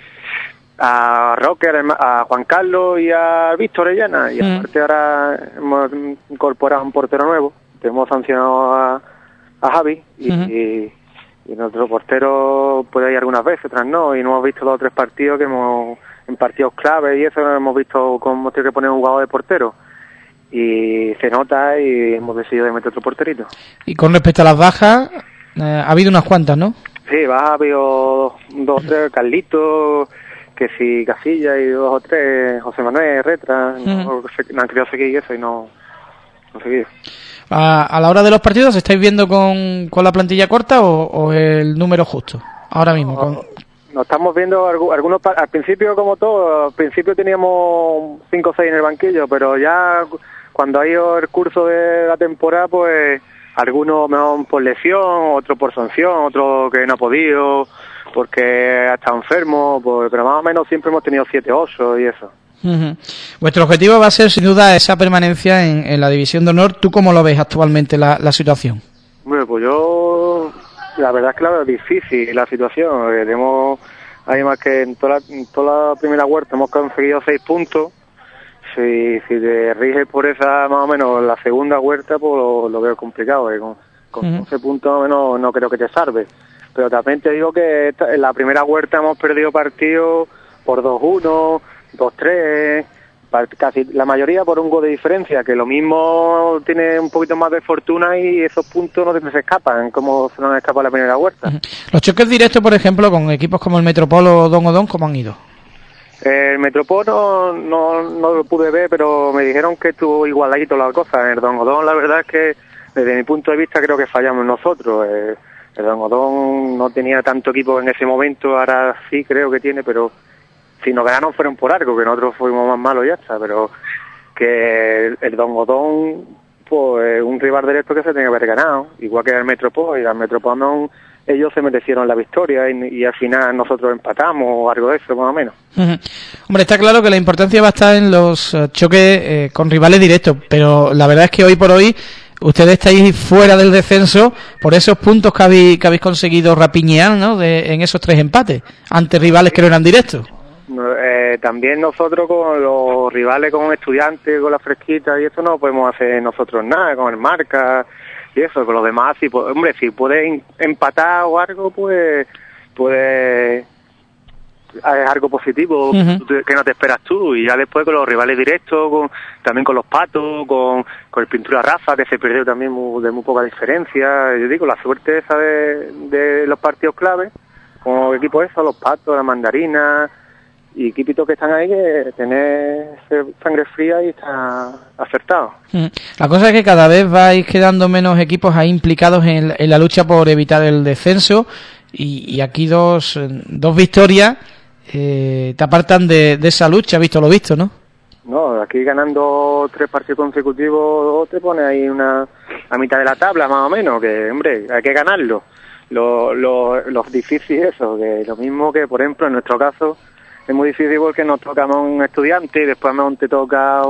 a Rocker, a Juan Carlos y a Víctor Orellana, y aparte ahora hemos incorporado un portero nuevo, hemos sancionado a Javi, y nuestro portero puede ir algunas veces, otras no, y no hemos visto 2 o 3 partidos que en partidos clave y eso hemos visto cómo hemos tenido que poner un jugador de portero, y se nota, y hemos decidido de meter otro porterito. Y con respecto a las bajas, ha habido unas cuantas, ¿no? Sí, bajas ha habido 2 o 3, Carlitos, que sí, Casilla, y 2 o 3, José Manuel, Retra, no han querido seguir eso y no seguir. A la hora de los partidos, ¿estáis viendo con la plantilla corta o el número justo? Ahora mismo. Nos estamos viendo algunos, al principio como todo, al principio teníamos 5 o 6 en el banquillo, pero ya cuando ha ido el curso de la temporada, pues algunos mejor por lesión, otro por sanción, otro que no ha podido, porque ha estado enfermo, pero más o menos siempre hemos tenido 7 o 8 y eso. Vuestro objetivo va a ser sin duda esa permanencia en la División de Honor. ¿Tú cómo lo ves actualmente la situación? Bueno, pues yo la verdad es que la veo difícil la situación. Además que en toda la primera vuelta hemos conseguido 6 puntos. Si te riges por esa más o menos la segunda vuelta, pues lo veo complicado. Con 12 puntos más o menos no creo que te salve. Pero también te digo que en la primera vuelta hemos perdido partidos por 2-1, 2-3, casi la mayoría por un gol de diferencia, que lo mismo tiene un poquito más de fortuna y esos puntos no se escapan, como se nos escapa la primera vuelta. Los choques directos, por ejemplo, con equipos como el Metropolo o Don Odón, ¿cómo han ido? El Metropolo no lo pude ver, pero me dijeron que estuvo igualadito la cosa. El Don Odón, la verdad es que desde mi punto de vista creo que fallamos nosotros. El Don Odón no tenía tanto equipo en ese momento, ahora sí creo que tiene, pero si nos ganaron fueron por algo, que nosotros fuimos más malos y ya está, pero que el Don Odón, pues un rival directo que se tenía que haber ganado, igual que el Metropol, y el Metropol ellos se merecieron la victoria y al final nosotros empatamos o algo de eso, más o menos. Hombre, está claro que la importancia va a estar en los choques con rivales directos, pero la verdad es que hoy por hoy ustedes estáis fuera del descenso por esos puntos que habéis conseguido rapiñear, ¿no? En esos 3 empates ante rivales que no eran directos. También nosotros con los rivales, con Estudiantes, con la Fresquita y eso no podemos hacer nosotros nada, con el Marca y eso, con los demás, si puedes empatar o algo, pues es algo positivo que no te esperas tú. Y ya después con los rivales directos, también con los Patos, con el Pintura Rafa, que se perdió también de muy poca diferencia. Yo digo, la suerte esa de los partidos clave, como equipo eso, los Patos, la Mandarina y equipitos que están ahí, que tener sangre fría y está acertado. La cosa es que cada vez vais quedando menos equipos ahí implicados en la lucha por evitar el descenso, y aquí dos victorias te apartan de esa lucha, visto lo visto, ¿no? No, aquí ganando 3 partidos consecutivos te pone ahí a mitad de la tabla más o menos, que hombre, hay que ganarlo. Lo difícil es eso, que lo mismo que por ejemplo en nuestro caso es muy difícil porque nos toca un Estudiante y después te toca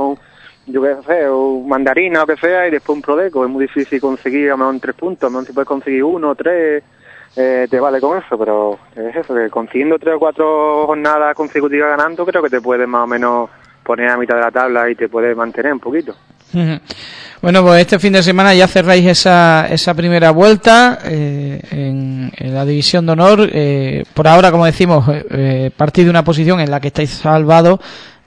un Mandarina o que sea, y después un Prodeco. Es muy difícil conseguir a lo mejor 3 puntos, a lo mejor si puedes conseguir 1 o 3, te vale con eso, pero es eso, que consiguiendo 3 o 4 jornadas consecutivas ganando, creo que te puedes más o menos poner a mitad de la tabla y te puedes mantener un poquito. Bueno, pues este fin de semana ya cerráis esa primera vuelta en la División de Honor. Por ahora, como decimos, partís de una posición en la que estáis salvados,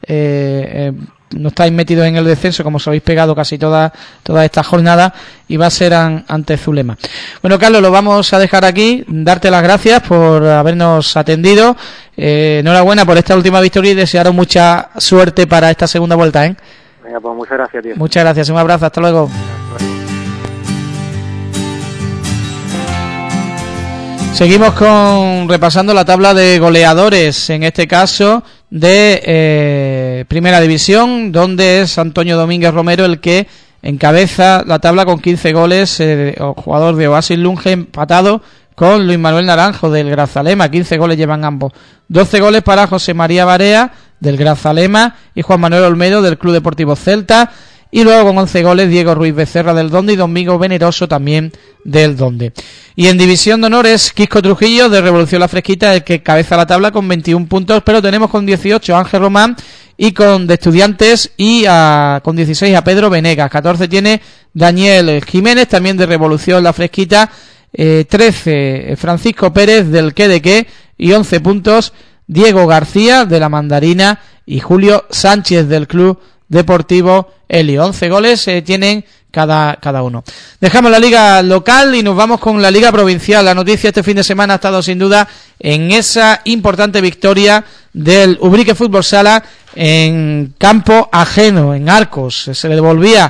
no estáis metidos en el descenso, como os habéis pegado casi toda esta jornada, y va a ser ante Zulema. Bueno, Carlos, lo vamos a dejar aquí, darte las gracias por habernos atendido, enhorabuena por esta última victoria y desearos mucha suerte para esta segunda vuelta, ¿eh? Venga, pues muchas gracias, tío. Muchas gracias, un abrazo, hasta luego. Seguimos repasando la tabla de goleadores, en este caso de Primera División, donde es Antonio Domínguez Romero el que encabeza la tabla con 15 goles, jugador de Oasis Lunge, empatado con Luis Manuel Naranjo del Grazalema, 15 goles llevan ambos. 12 goles para José María Barea del Grazalema y Juan Manuel Olmedo del Club Deportivo Celta, y luego con 11 goles Diego Ruiz Becerra del Donde y Domingo Veneroso también del Donde. Y en División de Honor es Quisco Trujillo de Revolución La Fresquita el que cabeza la tabla con 21 puntos, pero tenemos con 18 a Ángel Román y de Estudiantes, y con 16 a Pedro Venegas. 14 tiene Daniel Jiménez también de Revolución La Fresquita, 13 Francisco Pérez del Qué de Qué, y 11 puntos Diego García de la Mandarina y Julio Sánchez del Club Deportivo Helio. 11 goles tienen cada uno. Dejamos la liga local y nos vamos con la liga provincial. La noticia este fin de semana ha estado sin duda en esa importante victoria del Ubrique Fútbol Sala en campo ajeno, en Arcos. Se le devolvía,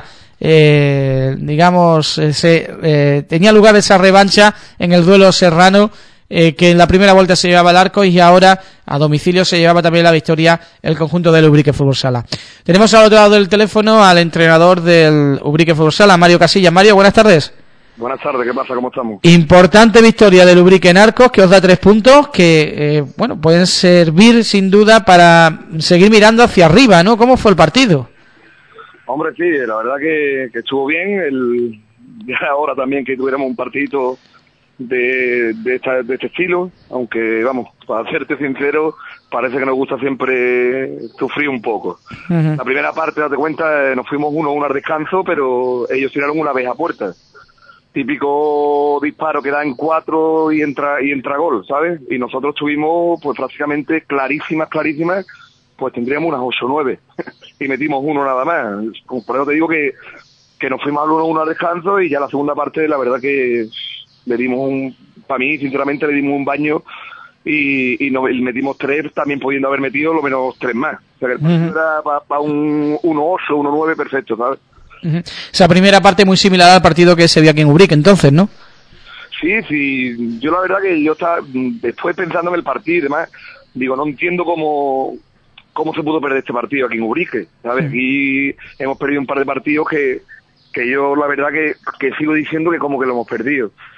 tenía lugar esa revancha en el duelo serrano, que en la primera vuelta se llevaba el Arcos, y ahora a domicilio se llevaba también la victoria el conjunto del Ubrique Fútbol Sala. Tenemos al otro lado del teléfono al entrenador del Ubrique Fútbol Sala, Mario Casillas. Mario, buenas tardes. Buenas tardes, ¿qué pasa? ¿Cómo estamos? Importante victoria del Ubrique en Arcos, que os da 3 puntos que pueden servir sin duda para seguir mirando hacia arriba, ¿no? ¿Cómo fue el partido? Hombre, sí, la verdad que estuvo bien. Ya ahora también que tuviéramos un partidito de este estilo, aunque vamos, para serte sincero, parece que nos gusta siempre sufrir un poco. La primera parte, date cuenta, nos fuimos 1-1 al descanso, pero ellos tiraron una vez a puerta. Típico disparo que da en 4 y entra gol, ¿sabes? Y nosotros tuvimos pues prácticamente clarísimas, pues tendríamos unas 8 o 9 y metimos 1 nada más. Por eso te digo que nos fuimos al 1-1 al descanso, y ya la segunda parte la verdad que le dimos para mí sinceramente le dimos un baño y metimos 3, también pudiendo haber metido lo menos 3 más. O sea que el partido era para un 1-8, 1-9 perfecto, ¿sabes? Esa primera parte muy similar al partido que se vio aquí en Ubrique entonces, ¿no? Sí, yo la verdad que yo estaba después pensando en el partido y demás, digo, no entiendo cómo se pudo perder este partido aquí en Ubrique, ¿sabes? Aquí hemos perdido un par de partidos que yo la verdad que sigo diciendo que como que lo hemos perdido.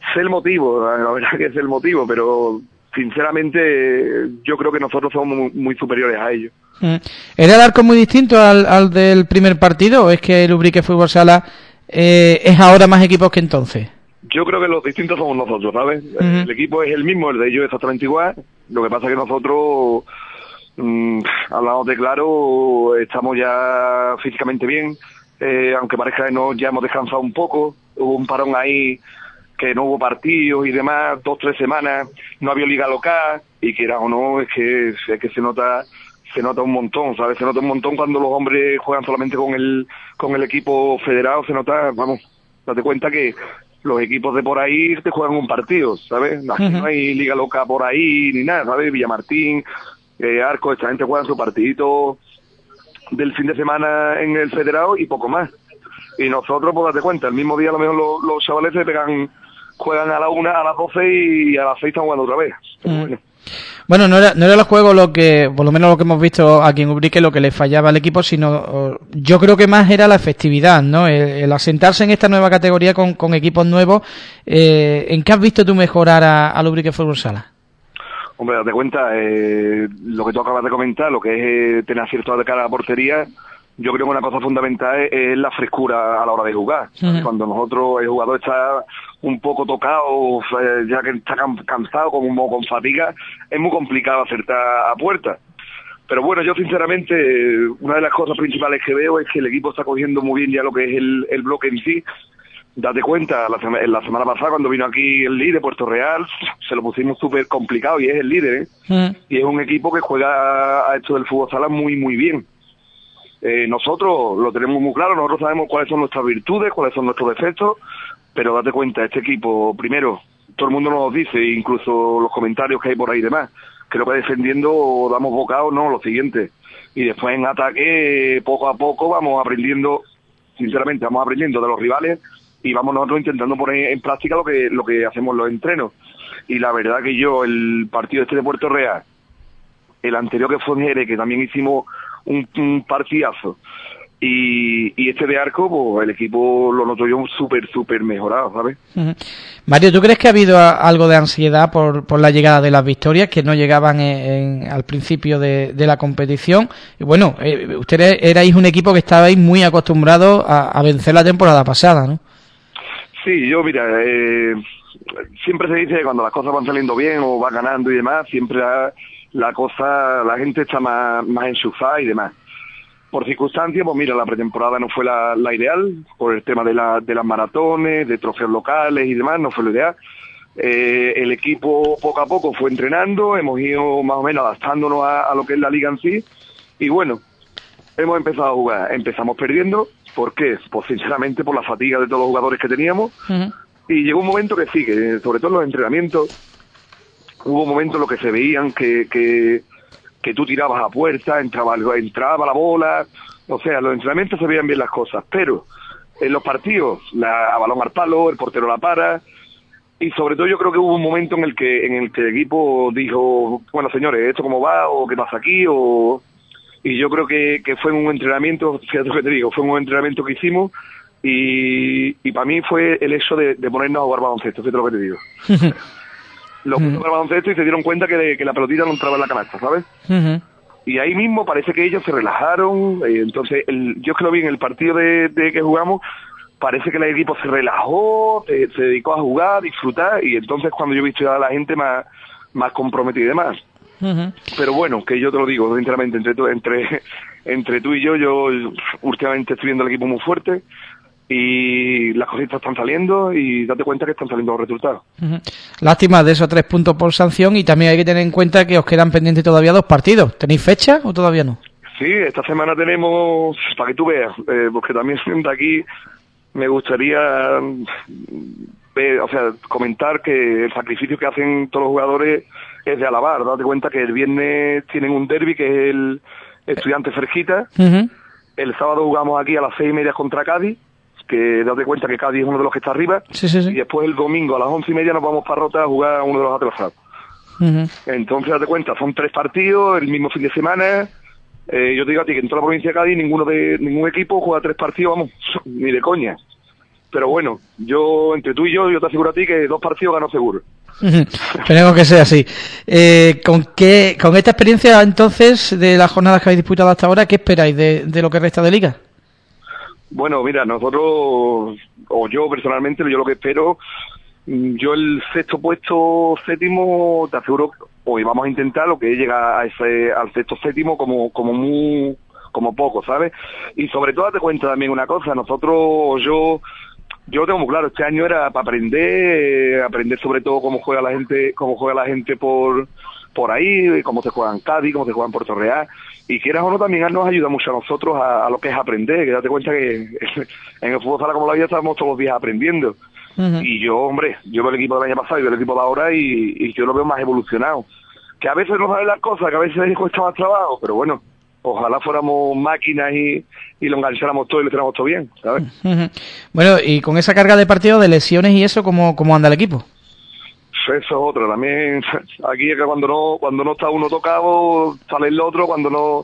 sé el motivo, la verdad que sé el motivo, pero sinceramente yo creo que nosotros somos muy superiores a ellos. ¿Era el arco muy distinto al del primer partido o es que el Ubrique Fútbol Sala es ahora más equipos que entonces? Yo creo que los distintos somos nosotros, ¿sabes? El equipo es el mismo, el de ellos es exactamente igual. Lo que pasa es que nosotros, hablando de claro, estamos ya físicamente bien. Aunque parezca que ya hemos descansado un poco. Hubo un parón ahí que no hubo partidos y demás, 2-3 semanas, no había liga local, y quiera o no, es que se nota un montón, ¿sabes? Se nota un montón cuando los hombres juegan solamente con el equipo federado, se nota, vamos, date cuenta que los equipos de por ahí te juegan un partido, ¿sabes? Aquí no hay liga loca por ahí ni nada, ¿sabes? Villamartín, Arco, esta gente juega su partidito del fin de semana en el federado y poco más. Y nosotros, pues date cuenta, el mismo día a lo mejor los chavales juegan a la 1, a las 12 y a las 6 están jugando otra vez. Bueno, no era el juego lo que, por lo menos lo que hemos visto aquí en Ubrique, lo que le fallaba al equipo, sino yo creo que más era la efectividad, ¿no? El asentarse en esta nueva categoría con equipos nuevos. ¿En qué has visto tú mejorar al Ubrique Fútbol Sala? Hombre, date cuenta, lo que tú acabas de comentar, lo que es tener acierto de cara a la portería, yo creo que una cosa fundamental es la frescura a la hora de jugar. Cuando el jugador está un poco tocado, ya que está cansado, como con fatiga, es muy complicado acertar a puerta. Pero bueno, yo sinceramente, una de las cosas principales que veo es que el equipo está cogiendo muy bien ya lo que es el bloque en sí. Date cuenta, la semana pasada cuando vino aquí el líder, Puerto Real, se lo pusimos súper complicado y es el líder, y es un equipo que juega a esto del fútbol sala muy, muy bien. Nosotros lo tenemos muy claro, nosotros sabemos cuáles son nuestras virtudes, cuáles son nuestros defectos, pero date cuenta, este equipo, primero, todo el mundo nos dice, incluso los comentarios que hay por ahí y demás, creo que defendiendo damos bocado, no, lo siguiente. Y después en ataque, poco a poco, vamos aprendiendo, sinceramente, vamos aprendiendo de los rivales y vamos nosotros intentando poner en práctica lo que hacemos en los entrenos. Y la verdad que yo, el partido este de Puerto Real, el anterior que fue en Jerez, que también hicimos un partidazo, y este de Arco, pues el equipo lo noto yo súper mejorado, ¿sabes? Mario, ¿tú crees que ha habido algo de ansiedad por la llegada de las victorias que no llegaban al principio de la competición? Y bueno, ustedes erais un equipo que estabais muy acostumbrados a vencer la temporada pasada, ¿no? Sí, yo mira, siempre se dice que cuando las cosas van saliendo bien o va ganando y demás, siempre la gente está más enchufada y demás. Por circunstancias, pues mira, la pretemporada no fue la ideal, por el tema de las maratones, de trofeos locales y demás, no fue lo ideal. El equipo poco a poco fue entrenando, hemos ido más o menos adaptándonos a lo que es la liga en sí, y bueno, hemos empezado a jugar. Empezamos perdiendo, ¿por qué? Pues sinceramente por la fatiga de todos los jugadores que teníamos, y llegó un momento que sí, que sobre todo en los entrenamientos, hubo momentos en los que se veían que tú tirabas a puerta, entraba la bola, o sea, en los entrenamientos se veían bien las cosas, pero en los partidos, a balón al palo, el portero la para, y sobre todo yo creo que hubo un momento en el que el equipo dijo, bueno señores, ¿esto cómo va? ¿O qué pasa aquí? Y yo creo que fue un entrenamiento, fíjate lo que te digo, fue un entrenamiento que hicimos, y para mí fue el hecho de ponernos a jugar baloncesto, fíjate lo que te digo. Los puso al baloncesto y se dieron cuenta que la pelotita no entraba en la canasta, ¿sabes? Y ahí mismo parece que ellos se relajaron, entonces yo es que lo vi en el partido de que jugamos, parece que el equipo se relajó, se dedicó a jugar, a disfrutar, y entonces cuando yo he visto a la gente más comprometida y demás. Pero bueno, que yo te lo digo, sinceramente, entre tú y yo últimamente estoy viendo el equipo muy fuerte, y las cositas están saliendo y date cuenta que están saliendo los resultados. Lástima de esos 3 puntos por sanción, y también hay que tener en cuenta que os quedan pendientes todavía 2 partidos. ¿Tenéis fecha o todavía no? Sí, esta semana tenemos, para que tú veas, porque también de aquí me gustaría comentar que el sacrificio que hacen todos los jugadores es de alabar. Date cuenta que el viernes tienen un derbi que es el Estudiantes Ferjita. El sábado jugamos aquí a las 6:30 contra Cádiz, que date cuenta que Cádiz es uno de los que está arriba, sí. Y después el domingo a las 11:30 nos vamos para Rota a jugar a uno de los atrasados. Entonces date cuenta, son 3 partidos el mismo fin de semana. Yo te digo a ti que en toda la provincia de Cádiz ningún equipo juega 3 partidos, vamos, ni de coña. pero bueno, yo entre tú y yo te aseguro a ti que 2 partidos gano seguro. Esperemos que sea así. Con esta experiencia entonces de las jornadas que habéis disputado hasta ahora, ¿qué esperáis de lo que resta de liga? Bueno, mira, nosotros, o yo personalmente, yo lo que espero, yo el sexto puesto, séptimo, te aseguro, hoy vamos a intentar lo que es llegar al sexto, séptimo como poco, ¿sabes? Y sobre todo date cuenta también una cosa, nosotros, yo lo tengo muy claro, este año era para aprender sobre todo cómo juega la gente por ahí, cómo se juega en Cádiz, cómo se juega en Puerto Real, y quieras o no también nos ayuda mucho a nosotros a lo que es aprender, que date cuenta que en el fútbol sala como la vida estamos todos los días aprendiendo. Uh-huh. Y yo veo el equipo del año pasado y veo el equipo de ahora y yo lo veo más evolucionado. Que a veces no salen las cosas, que a veces cuesta más trabajo, pero bueno, ojalá fuéramos máquinas y lo engancháramos todo y lo hiciéramos todo bien, ¿sabes? Uh-huh. Bueno, y con esa carga de partidos, de lesiones y eso, ¿cómo anda el equipo? Eso es otro, también aquí es que cuando no está uno tocado, sale el otro, cuando no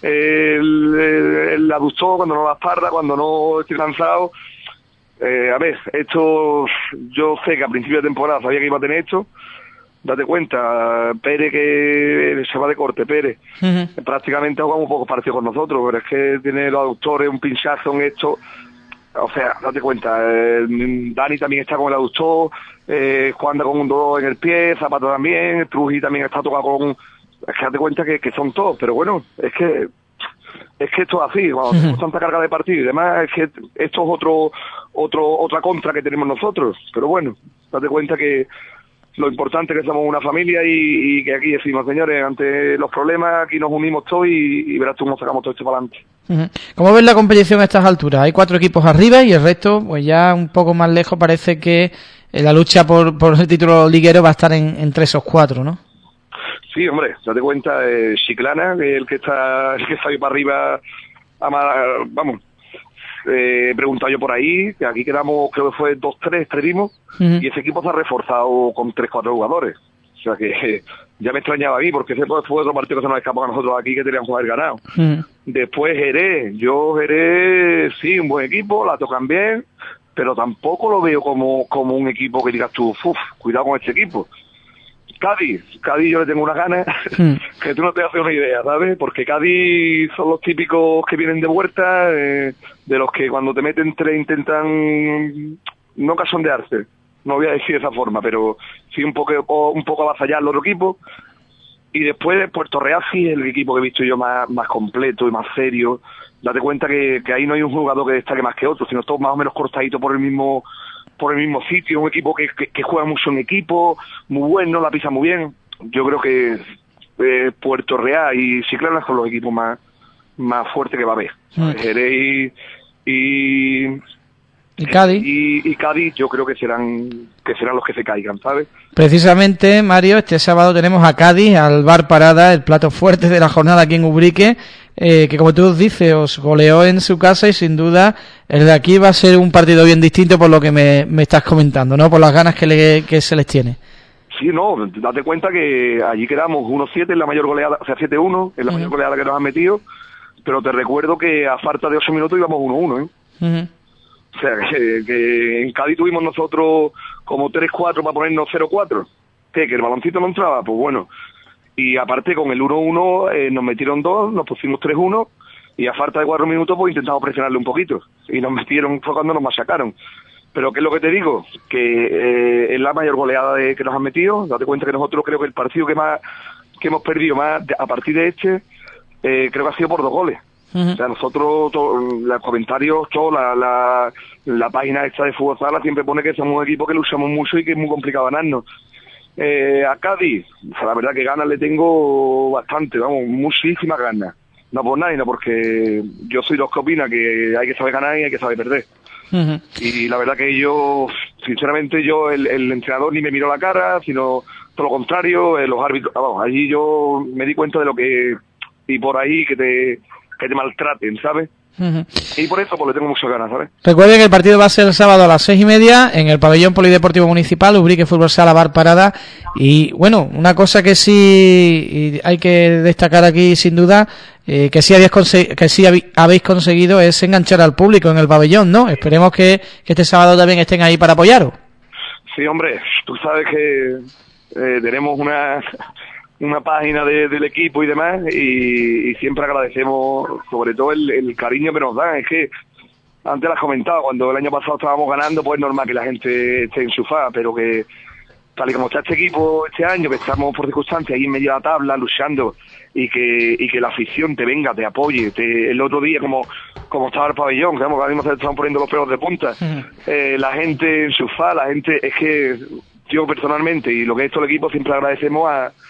el aductor, cuando no la espalda, cuando no estoy cansado. A ver, esto yo sé que a principio de temporada sabía que iba a tener esto. Date cuenta, Pérez que se va de corte, Pérez. Uh-huh. Prácticamente ha jugado un poco partido con nosotros, pero es que tiene los aductores, un pinchazo en esto. O sea, date cuenta, Dani también está con el aductor, Juan con un dolor en el pie, Zapata también, Truji también está tocado con... Es que date cuenta que son todos, pero bueno, es que esto es así, cuando tenemos tanta carga de partido y demás, es que esto es otra contra que tenemos nosotros, pero bueno, date cuenta que lo importante es que somos una familia y que aquí decimos, señores, ante los problemas aquí nos unimos todos y verás tú cómo sacamos todo esto para adelante. Uh-huh. ¿Cómo ves la competición a estas alturas? Hay 4 equipos arriba y el resto, pues ya un poco más lejos, parece que la lucha por el título liguero va a estar en 3 o 4, ¿no? Sí, hombre, date cuenta, Chiclana, que el que está ahí para arriba, vamos, he preguntado yo por ahí, que aquí quedamos, creo que fue 2-3, perdimos, y ese equipo se ha reforzado con 3-4 jugadores. O sea que ya me extrañaba a mí, porque ese fue otro partido que se nos escapó a nosotros aquí, que teníamos que haber ganado. Después Jerez, sí, un buen equipo, la tocan bien, pero tampoco lo veo como un equipo que digas tú, cuidado con este equipo. Cádiz yo le tengo unas ganas que tú no te haces una idea, ¿sabes? Porque Cádiz son los típicos que vienen de vuelta, de los que cuando te meten 3 intentan no cachondearse, no voy a decir de esa forma, pero sí un poco avasallar al otro equipo. Y después Puerto Real sí es el equipo que he visto yo más completo y más serio. Date cuenta que ahí no hay un jugador que destaque más que otro, sino todos más o menos cortaditos por el mismo sitio, un equipo que juega mucho en equipo, muy bueno, la pisa muy bien. Yo creo que Puerto Real y Chiclana son los equipos más fuertes que va a haber. Jerez ¿Y Cádiz? Y Cádiz yo creo que serán los que se caigan, ¿sabes? Precisamente, Mario, este sábado tenemos a Cádiz, al Bar Parada, el plato fuerte de la jornada aquí en Ubrique, que como tú dices, os goleó en su casa y sin duda el de aquí va a ser un partido bien distinto por lo que me estás comentando, ¿no? Por las ganas que se les tiene. Sí, no, date cuenta que allí quedamos 1-7 en la mayor goleada, o sea, 7-1 en la mayor goleada que nos han metido, pero te recuerdo que a falta de 8 minutos íbamos 1-1, ¿eh? O sea, que en Cádiz tuvimos nosotros como 3-4 para ponernos 0-4. Que el baloncito no entraba, pues bueno. Y aparte con el 1-1 nos metieron 2, nos pusimos 3-1 y a falta de 4 minutos pues intentamos presionarle un poquito. Y nos metieron, fue cuando nos machacaron. Pero ¿qué es lo que te digo? Que es la mayor goleada que nos han metido. Date cuenta que nosotros creo que el partido que hemos perdido más a partir de creo que ha sido por 2 goles. O sea, nosotros, los comentarios, la página esta de Fútbol Sala siempre pone que somos un equipo que luchamos mucho y que es muy complicado ganarnos. A Cádiz, o sea, la verdad que ganas le tengo bastante, vamos, muchísimas ganas. No por nada, sino porque yo soy los que opina que hay que saber ganar y hay que saber perder. Y la verdad que yo, sinceramente, el entrenador ni me miró la cara, sino todo lo contrario, los árbitros, vamos, allí yo me di cuenta de lo que, y por ahí que te maltraten, ¿sabes? Y por eso pues le tengo muchas ganas, ¿sabes? Recuerden que el partido va a ser el sábado a las 6:30 en el pabellón polideportivo municipal, Ubrique Fútbol Sala Bar Parada. Y bueno, una cosa que sí hay que destacar aquí sin duda, que sí habéis conseguido es enganchar al público en el pabellón, ¿no? Esperemos que este sábado también estén ahí para apoyaros. Sí, hombre, tú sabes que tenemos una página del equipo y demás, y siempre agradecemos sobre todo el cariño que nos dan. Es que antes lo has comentado, cuando el año pasado estábamos ganando, pues es normal que la gente esté enchufada, pero que tal y como está este equipo este año, que estamos por circunstancias ahí en medio de la tabla luchando, y que la afición te venga, te apoye, el otro día como estaba el pabellón, que ahora mismo se estaban poniendo los pelos de punta, la gente enchufada, la gente, es que yo personalmente y lo que es todo el equipo siempre agradecemos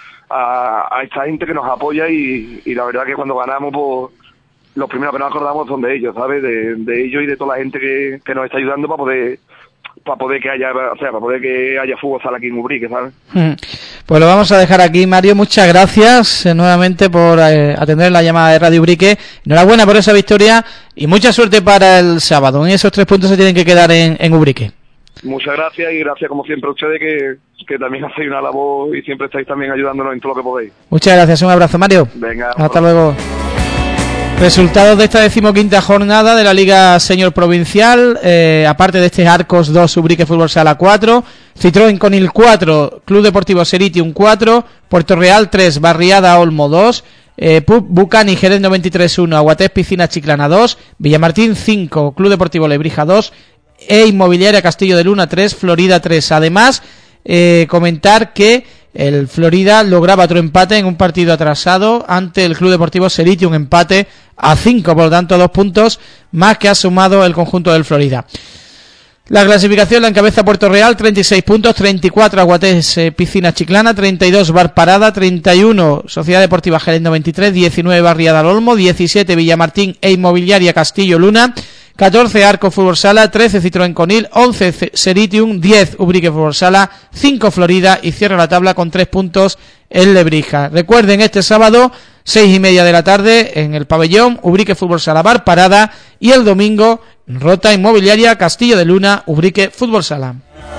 a esta gente que nos apoya, y la verdad que cuando ganamos, pues los primeros que nos acordamos son de ellos, ¿sabes? De ellos y de toda la gente que nos está ayudando para poder que haya fútbol sala aquí en Ubrique, ¿sabes? Pues lo vamos a dejar aquí, Mario. Muchas gracias nuevamente por atender la llamada de Radio Ubrique. Enhorabuena por esa victoria y mucha suerte para el sábado. En esos 3 puntos se tienen que quedar en Ubrique. Muchas gracias, y gracias como siempre a ustedes que también hacéis una labor y siempre estáis también ayudándonos en todo lo que podéis. Muchas gracias, un abrazo, Mario. Venga. Hasta luego. Resultados de esta 15ª jornada de la Liga Senior Provincial, aparte de este Arcos 2, Ubrique Fútbol Sala 4, Citroën Conil 4, Club Deportivo Seritium 4, Puerto Real 3, Barriada Olmo 2, Pub Bucani Jerez 93 1, Aguatés Piscina Chiclana 2, Villamartín 5, Club Deportivo Lebrija 2, Inmobiliaria Castillo de Luna 3, Florida 3. Además, comentar que el Florida lograba otro empate en un partido atrasado ante el Club Deportivo Seriti, un empate a 5, por lo tanto 2 puntos más que ha sumado el conjunto del Florida. La clasificación la encabeza Puerto Real, 36 puntos, 34 Aguatés Piscina Chiclana, 32 Bar Parada, 31 Sociedad Deportiva Jerez 93, 19 Barriada al Olmo, 17 Villamartín e Inmobiliaria Castillo Luna, 14 Arco Fútbol Sala, 13 Citroën Conil, 11 Seritium, 10 Ubrique Fútbol Sala, 5 Florida y cierra la tabla con 3 puntos el Lebrija. Recuerden, este sábado 6:30 de la tarde en el pabellón Ubrique Fútbol Sala Bar Parada, y el domingo Rota Inmobiliaria Castillo de Luna Ubrique Fútbol Sala.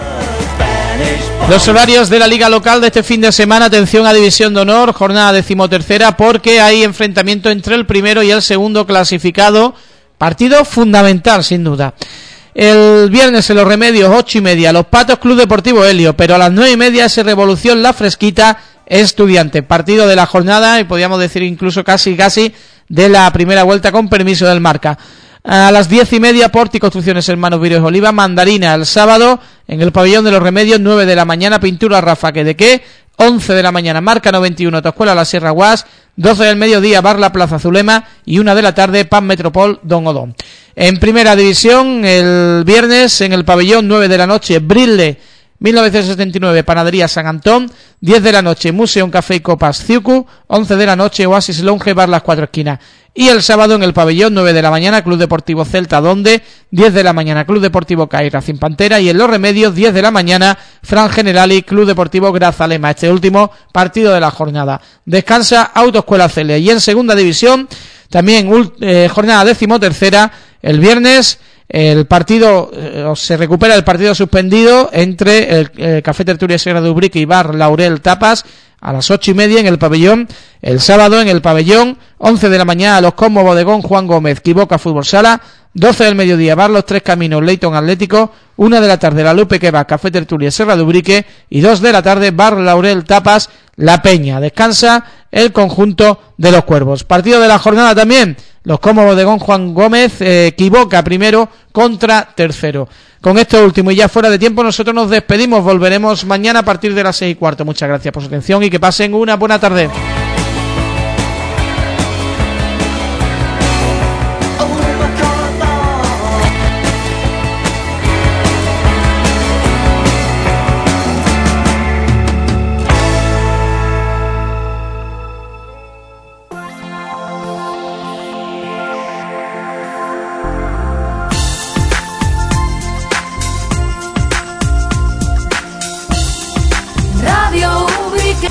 Los horarios de la liga local de este fin de semana. Atención a División de Honor, jornada 13ª, porque hay enfrentamiento entre el primero y el segundo clasificado. Partido fundamental, sin duda. El viernes en Los Remedios, 8:30, Los Patos Club Deportivo Helio, pero a las 9:30 ese Revolución La Fresquita Estudiante. Partido de la jornada, y podríamos decir incluso casi de la primera vuelta, con permiso del marca. A las 10:30, Porti Construcciones Hermanos Vídeos Oliva, Mandarina. El sábado en el pabellón de Los Remedios, 9 de la mañana, Pintura Rafa Quedequé, 11 de la mañana, Marca 91, Toscuela La Sierra Guas, 12 del mediodía, Bar La Plaza Zulema, y 1 de la tarde, Pan Metropol Don Odón. En primera división, el viernes en el pabellón, 9 de la noche, Brille 1979, Panadería San Antón, 10 de la noche, Museo Café y Copas Ciucu, 11 de la noche, Oasis Lounge Bar Las Cuatro Esquinas. Y el sábado en el pabellón, 9 de la mañana, Club Deportivo Celta Donde, 10 de la mañana, Club Deportivo CAI Racing Pantera, y en Los Remedios, 10 de la mañana, Fran Generali, Club Deportivo Grazalema. Este último partido de la jornada. Descansa Autoescuela Celia. Y en segunda división, también jornada 13ª, el viernes, el partido, se recupera el partido suspendido entre el Café Tertulia Sierra de Ubrique y Bar Laurel Tapas, a las 8:30 en el pabellón. El sábado en el pabellón, 11 de la mañana, Los Cosmos Bodegón Juan Gómez, Quiboca Fútbol Sala, 12 del mediodía, Bar Los Tres Caminos Leyton Atlético, 1 de la tarde, La Lupe que va, Café Tertulia Sierra de Ubrique, y 2 de la tarde, Bar Laurel Tapas, La Peña. Descansa el conjunto de los Cuervos. Partido de la jornada también, Los Cosmos Bodegón Juan Gómez, Quiboca primero contra tercero. Con esto último y ya fuera de tiempo, nosotros nos despedimos. Volveremos mañana a partir de las 6:15. Muchas gracias por su atención y que pasen una buena tarde.